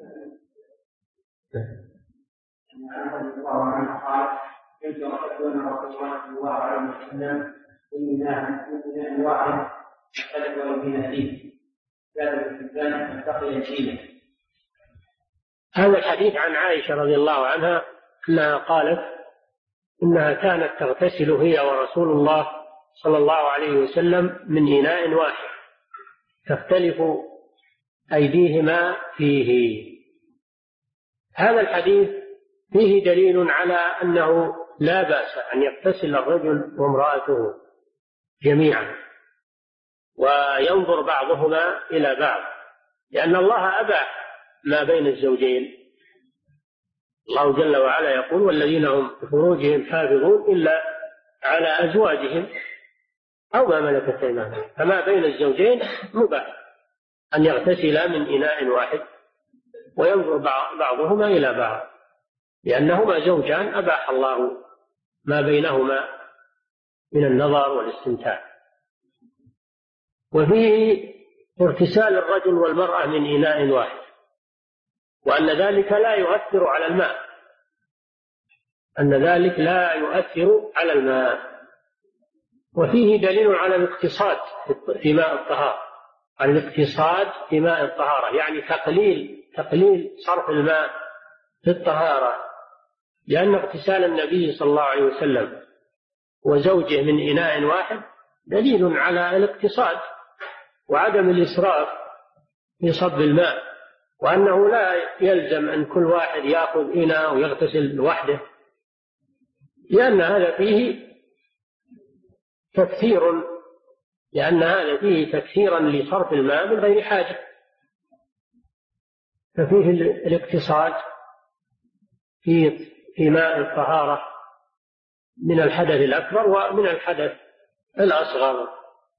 رضي الله عنه قال كنت أحدث أن رسول الله صلى الله عليه وسلم من واحد يختلف ولو فيه كان الإنسان ينتقي يمينه. هذا الحديث عن عائشة رضي الله عنها أنها قالت إنها كانت تغتسل هي ورسول الله صلى الله عليه وسلم من إناء واحد تختلف أيديهما فيه. هذا الحديث فيه دليل على أنه لا بأس أن يغتسل الرجل وامرأته جميعا وينظر بعضهما إلى بعض، لأن الله أباح ما بين الزوجين. الله جل وعلا يقول والذين هم بفروجهم حافظون إلا على أزواجهم أو ما ملكت أيمانهم، فما بين الزوجين مباح أن يغتسلا من إناء واحد وينظر بعضهما إلى بعض، لأنهما زوجان أباح الله ما بينهما من النظر والاستمتاع. وفيه اغتسال الرجل والمرأة من إناء واحد، وأن ذلك لا يؤثر على الماء، أن ذلك لا يؤثر على الماء. وفيه دليل على الاقتصاد في ماء الطهارة، على الاقتصاد في ماء الطهارة، يعني تقليل صرف الماء في الطهارة، لأن اغتسال النبي صلى الله عليه وسلم وزوجه من إناء واحد دليل على الاقتصاد وعدم الإسراف في صب الماء، وأنه لا يلزم أن كل واحد يأخذ إناء ويغتسل لوحده، لأن هذا فيه تكثيرا لصرف الماء من غير حاجة. ففيه الاقتصاد في ماء الطهارة من الحدث الأكبر ومن الحدث الأصغر،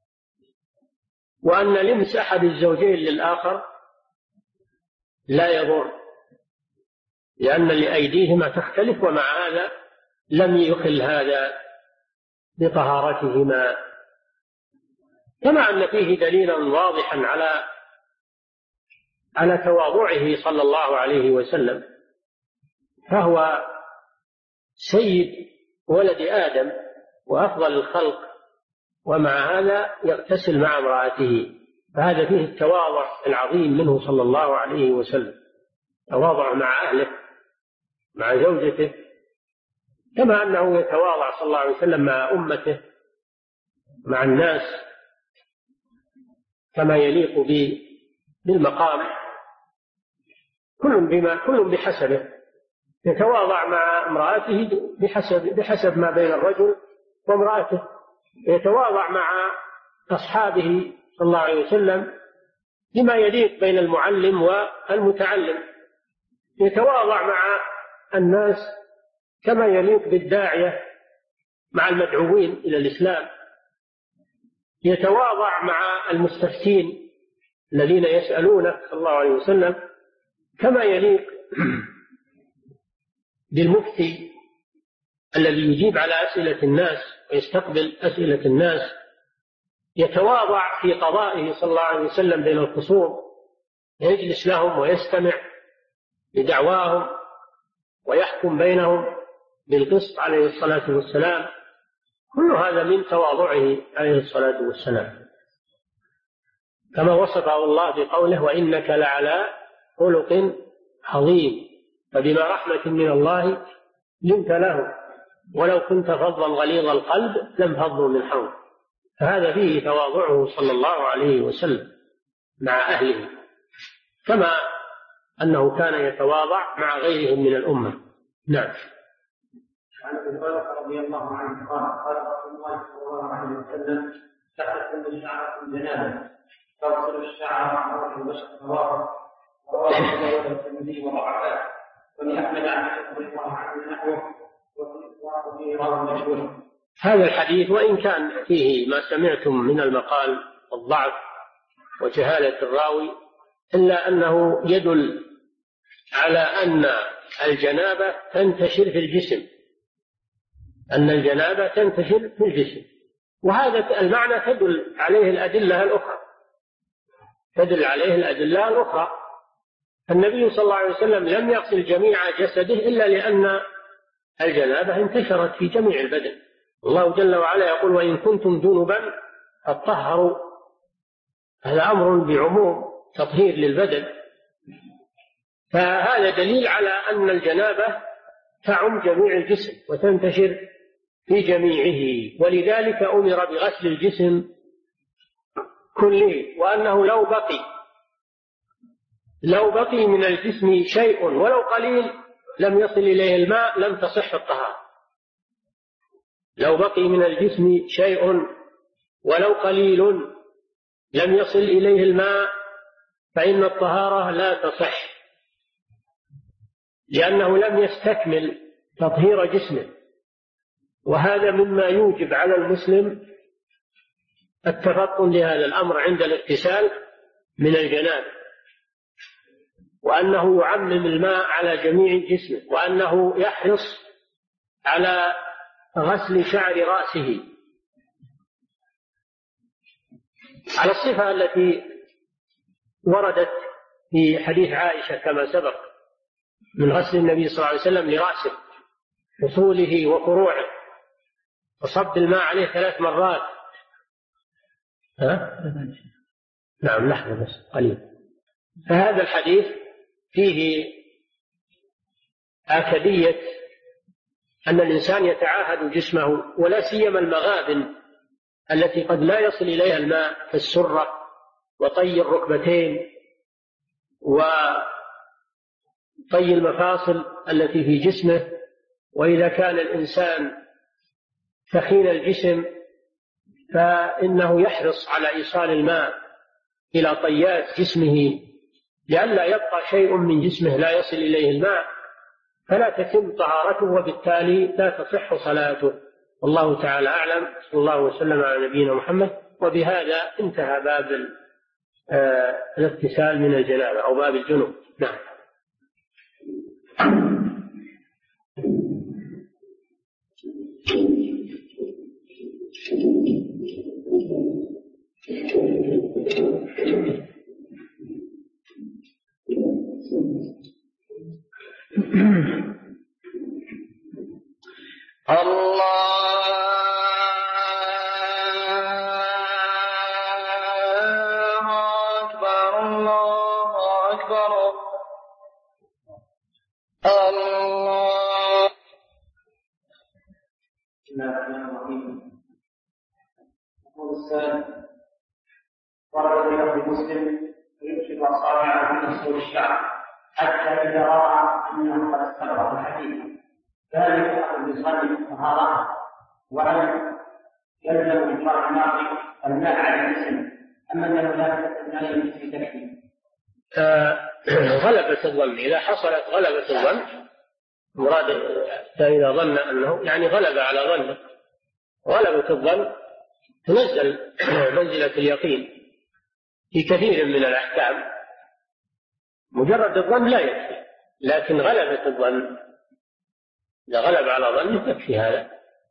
وأن لمس أحد الزوجين للآخر لا يضر، لأن لأيديهما تختلف، ومع هذا لم يخل هذا بطهارتهما. كما أن فيه دليلا واضحا على تواضعه صلى الله عليه وسلم، فهو سيد ولد آدم وأفضل الخلق، ومع هذا يغتسل مع امرأته، فهذا فيه التواضع العظيم منه صلى الله عليه وسلم، تواضع مع أهله مع زوجته، كما أنه يتواضع صلى الله عليه وسلم مع أمته مع الناس كما يليق بالمقام، كل بحسبه. يتواضع مع امرأته بحسب ما بين الرجل وامرأته، يتواضع مع أصحابه صلى الله عليه وسلم بما يليق بين المعلم والمتعلم، يتواضع مع الناس كما يليق بالداعية مع المدعوين إلى الإسلام، يتواضع مع المستفتين الذين يسألونه صلى الله عليه وسلم كما يليق بالمفتي الذي يجيب على أسئلة الناس ويستقبل أسئلة الناس، يتواضع في قضائه صلى الله عليه وسلم بين الخصوم، يجلس لهم ويستمع لدعواهم ويحكم بينهم بالقسط عليه الصلاة والسلام. كل هذا من تواضعه عليه الصلاة والسلام، كما وصفه الله بقوله: وإنك لعلى خلق عظيم، فبما رحمة من الله لنت له، ولو كنت فظا غليظ القلب لانفضوا من حولك. فهذا فيه تواضعه صلى الله عليه وسلم مع أهله، كما أنه كان يتواضع مع غيرهم من الأمة. نعم. عن ابي هريره رضي الله عنه قال: قال رسول الله صلى الله عليه وسلم: تحت الشعر الجنابه تغسل الشعر مع روح البشر رواه الترمذي وضعفاه، ولأحمد عن رضي الله عنه نحوه وفي رواه مشهور. هذا الحديث وإن كان فيه ما سمعتم من المقال والضعف وجهالة الراوي، إلا أنه يدل على أن الجنابة تنتشر في الجسم، أن الجنابة تنتشر في الجسم، وهذا المعنى تدل عليه الأدلة الأخرى، تدل عليه الأدلة الأخرى. النبي صلى الله عليه وسلم لم يغسل جميع جسده إلا لأن الجنابة انتشرت في جميع البدن. الله جل وعلا يقول: وإن كنتم جنبا فطهروا. هذا أمر بعموم تطهير للبدن، فهذا دليل على أن الجنابة تعم جميع الجسم وتنتشر في جميعه، ولذلك أمر بغسل الجسم كله، وأنه لو بقي من الجسم شيء ولو قليل لم يصل إليه الماء لم تصح الطهارة. لو بقي من الجسم شيء ولو قليل لم يصل إليه الماء فإن الطهارة لا تصح، لأنه لم يستكمل تطهير جسمه. وهذا مما يوجب على المسلم التفطن لهذا الأمر عند الاغتسال من الجنابة، وأنه يعمم الماء على جميع جسمه، وأنه يحرص على غسل شعر رأسه على الصفة التي وردت في حديث عائشة كما سبق من غسل النبي صلى الله عليه وسلم لرأسه، فصوله وفروعه، وصب الماء عليه 3 مرات. نعم، لحظة بس قليل. فهذا الحديث فيه آكدية أن الإنسان يتعاهد جسمه، ولا سيما المغابن التي قد لا يصل إليها الماء كالسرة وطي الركبتين وطي المفاصل التي في جسمه. وإذا كان الإنسان ثخين الجسم فإنه يحرص على إيصال الماء إلى طيات جسمه لئلا يبقى شيء من جسمه لا يصل إليه الماء، فلا تتم طهارته وبالتالي لا تصح صلاته. والله تعالى أعلم. صلى الله وسلم على نبينا محمد. وبهذا انتهى باب الاغتسال من الجنابة أو باب الجنوب. نعم. ورد في لفظ مسلم: ويدخل أصابعه في نصف الشعر حتى إذا رأى أنه قد استغرق الحديث فهل يؤخذ بصلي الطهارة وهل يلزم من شرع الماضي الماء على الجسم أما أنه لا يلزم تكفي؟ غلبة الظن، إذا حصلت غلبة الظن مراد إذا ظن أنه يعني غلب على ظنه، غلبة الظن تنزل منزلة اليقين في كثير من الأحكام. مجرد الظن لا يكفي، لكن غلبة الظن إذا غلب على ظنه يكفي هذا.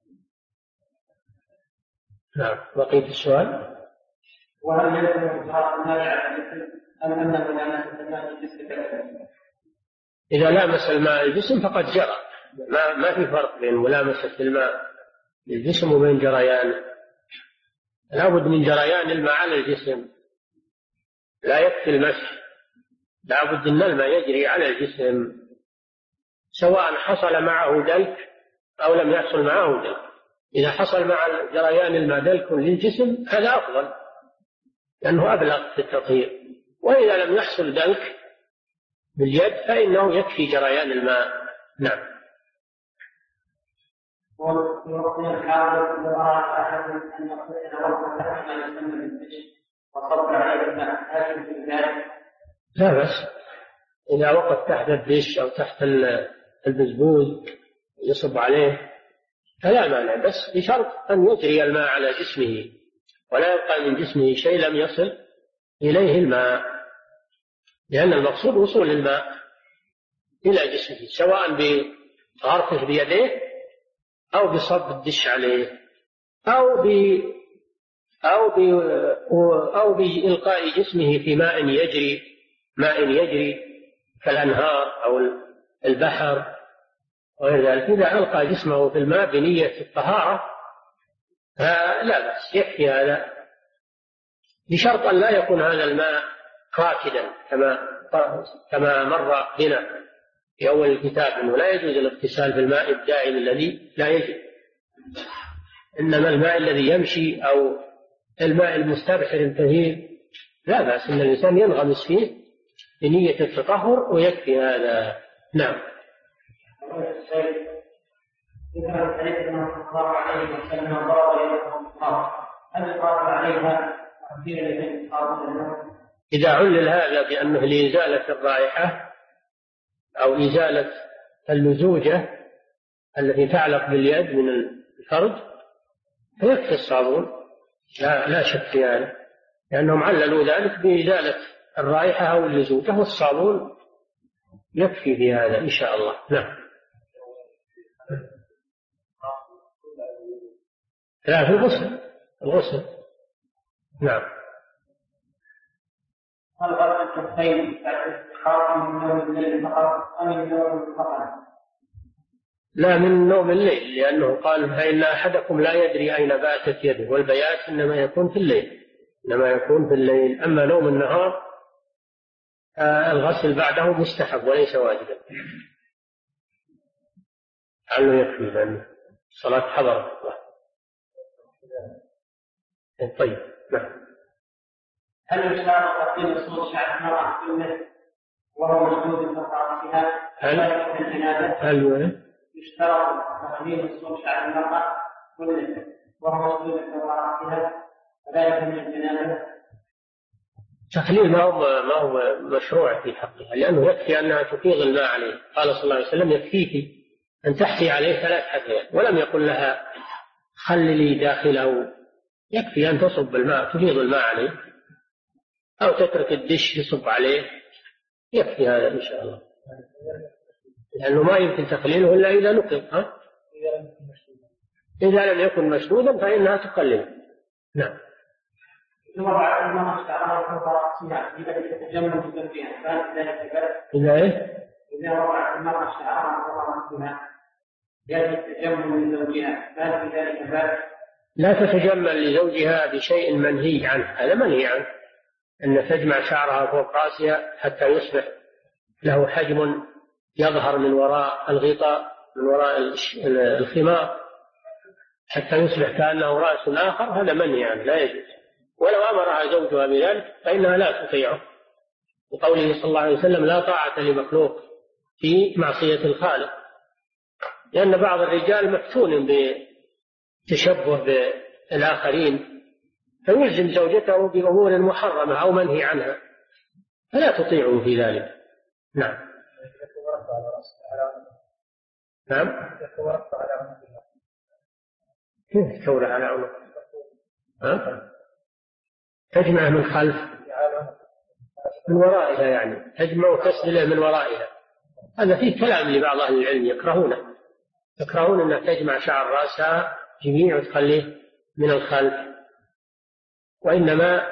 نعم. بقية السؤال. وهل يلزم إطلاق الماء على الجسم أم أنه لا مس الماء الجسم؟ إذا لامس الماء الجسم فقد جرى، ما في فرق بين ملامسة الماء للجسم وبين جريان. لا بد من جريان الماء على الجسم، لا يكفي المسح، لا بد أن الماء يجري على الجسم سواء حصل معه دلك أو لم يحصل معه دلك. إذا حصل مع جريان الماء دلك للجسم هذا أفضل لأنه أبلغ في التطهير، وإذا لم يحصل دلك باليد فإنه يكفي جريان الماء. نعم. وفي وقتنا الحاضر لو أراد أحد أن يغتسل وقت ما يسمى بالدش وصب عليه الماء هل في ذلك؟ لا بس إذا وقف تحت الدش أو تحت البزبوز يصب عليه فلا مانع، بس بشرط أن يجري الماء على جسمه ولا يبقى من جسمه شيء لم يصل إليه الماء، لأن المقصود وصول الماء إلى جسمه سواء بغرفه بيديه أو بصب الدش عليه أو بإلقاء جسمه في ماء يجري كالأنهار أو البحر وغير ذلك. إذا ألقى جسمه في الماء بنية الطهارة لا بأس، يكفي هذا، بشرط أن لا يكون هذا الماء راكدا كما مر بنا في أول الكتاب أنه لا يجوز الاغتسال في الماء الدائم الذي لا يجري، إنما الماء الذي يمشي أو الماء المستبحر الكثير لا بأس أن الإنسان ينغمس فيه بنية التطهر ويكفي هذا. نعم. إذا علل هذا بأنه لإزالة الرائحة أو إزالة اللزوجة التي تعلق باليد من الفرج فيكفي الصابون، لا شك في هذا، لأنهم عللوا ذلك بإزالة الرائحة أو اللزوجة، والصابون يكفي في هذا إن شاء الله. نعم. لا في الغسل. نعم. هل غسل الكفين بعد الاستيقاظ من نوم الليل فقط أم من نوم فقط؟ لا، من نوم الليل، لأنه قال فإن أحدكم لا يدري أين باتت يده، والبيات إنما يكون في الليل. أما نوم النهار الغسل بعده مستحب وليس واجبا، عنه يكفي لأن الصلاة حضرت. طيب. نعم. هل يشترط تقديم صوت شعر المرأة في المسجد وهو مشدود في رأسها؟ هل يشترط تقديم صوت شعر المرأة كله وهو مشدود في رأسها وذلك من الجنابة؟ تخليل ما هو مشروع في حقها، لأنه يكفي أنها تفيض الماء عليه. قال صلى الله عليه وسلم يكفيك أن تحثي عليه 3 حثيات، ولم يقل لها خللي داخله، يكفي أن تصب الماء تفيض الماء عليه أو تترك الدش يصب عليه، يكفي هذا إن شاء الله، لأنه ما يمكن تخليله إلا إذا نقض. إذا لم يكن مشدودا فإنها تقلل. نعم. إذا وضعت المرأة شعرها فوق رأسها تتجمل بزوجها فهل ذلك بأس؟ إذا وضعت المرأة شعرها فوق رأسها تتجمل لزوجها فهل ذلك بأس؟ لا تتجمل لزوجها بشيء منهي عنه، هذا منهي عنه، أن تجمع شعرها فوق رأسها حتى يصبح له حجم يظهر من وراء الغطاء من وراء الخمار حتى يصبح كأنه رأس آخر، هذا منهي عنه لا يجوز. ولو أمرها زوجها بذلك فإنها لا تطيعه، وقوله صلى الله عليه وسلم لا طاعة لمخلوق في معصية الخالق، لأن بعض الرجال مفتون بتشبه بالآخرين فيلزم زوجته بأمور محرمة أو منهي عنها فلا تطيعه في ذلك. نعم. نعم. كيف تكوره على عنق؟ تجمع من خلف من ورائها، يعني تجمع وتسدله من ورائها. هذا فيه كلام لبعض أهل العلم يكرهون أنها تجمع شعر رأسها جميع وتخليه من الخلف، وإنما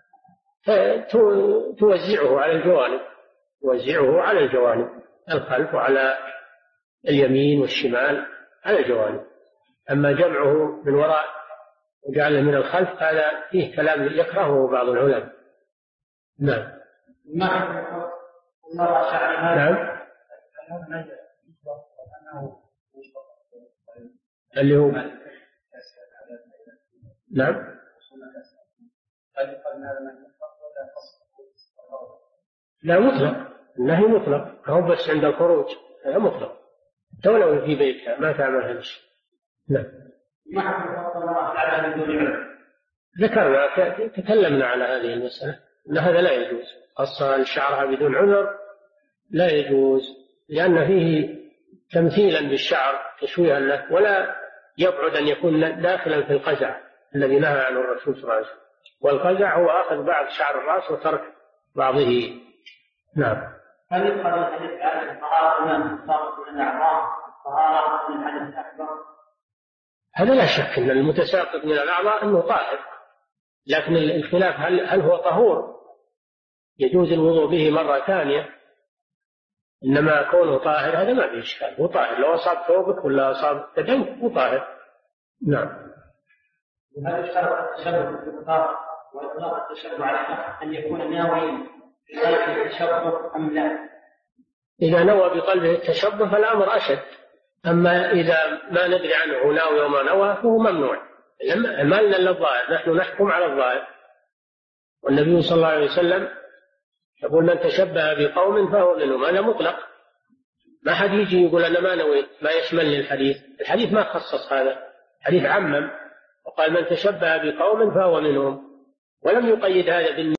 توزعه على الجوانب الخلف وعلى اليمين والشمال على الجوانب. أما جمعه من وراء وجعله من الخلف هذا فيه كلام يكرهه بعض العلماء. نعم. نعم. اللي هو نعم. لا مطلق، النهي مطلق، هو بس عند الخروج هذا مطلق، ولو في بيتها ما تعمل هذا الشيء. نعم. ذكرنا تكلمنا على هذه المسألة أن هذا لا يجوز، خاصة شعرها بدون عذر لا يجوز، لأن فيه تمثيلا بالشعر تشويها له، ولا يبعد أن يكون داخلا في القزع الذي نهى عنه الرسول صلى الله عليه وسلم، والقزع هو أخذ بعض شعر الرأس وترك بعضه. نعم. هل يدخل الحديث على الطهارة من الأعضاء الطهارة من الحدث الأكبر؟ هذا لا شك أن المتساقط من الأعضاء أنه طاهر، لكن الخلاف هل هو طهور يجوز الوضوء به مرة ثانية، إنما كونه طاهر هذا ما فيه إشكال، هو طاهر لو أصاب ثوبك ولا أصاب يدك هو طاهر. نعم. وهل يشترط التشبه بالطهارة وإطلاق التشبه على الشخص أن يكون ناوي بقلبه التشبه أم لا؟ إذا نوى بقلبه التشبه فالأمر أشد، أما إذا ما ندري عنه ناوي وما نوى فهو ممنوع، ما لنا إلا الظاهر، نحن نحكم على الظاهر، والنبي صلى الله عليه وسلم يقول من تشبه بقوم فهو منهم، هذا مطلق، ما حد يجي يقول أنا ما نويت، ما يشمل الحديث ما خصص هذا، الحديث عمم وقال من تشبه بقوم فهو منهم، ولم يقيد هذا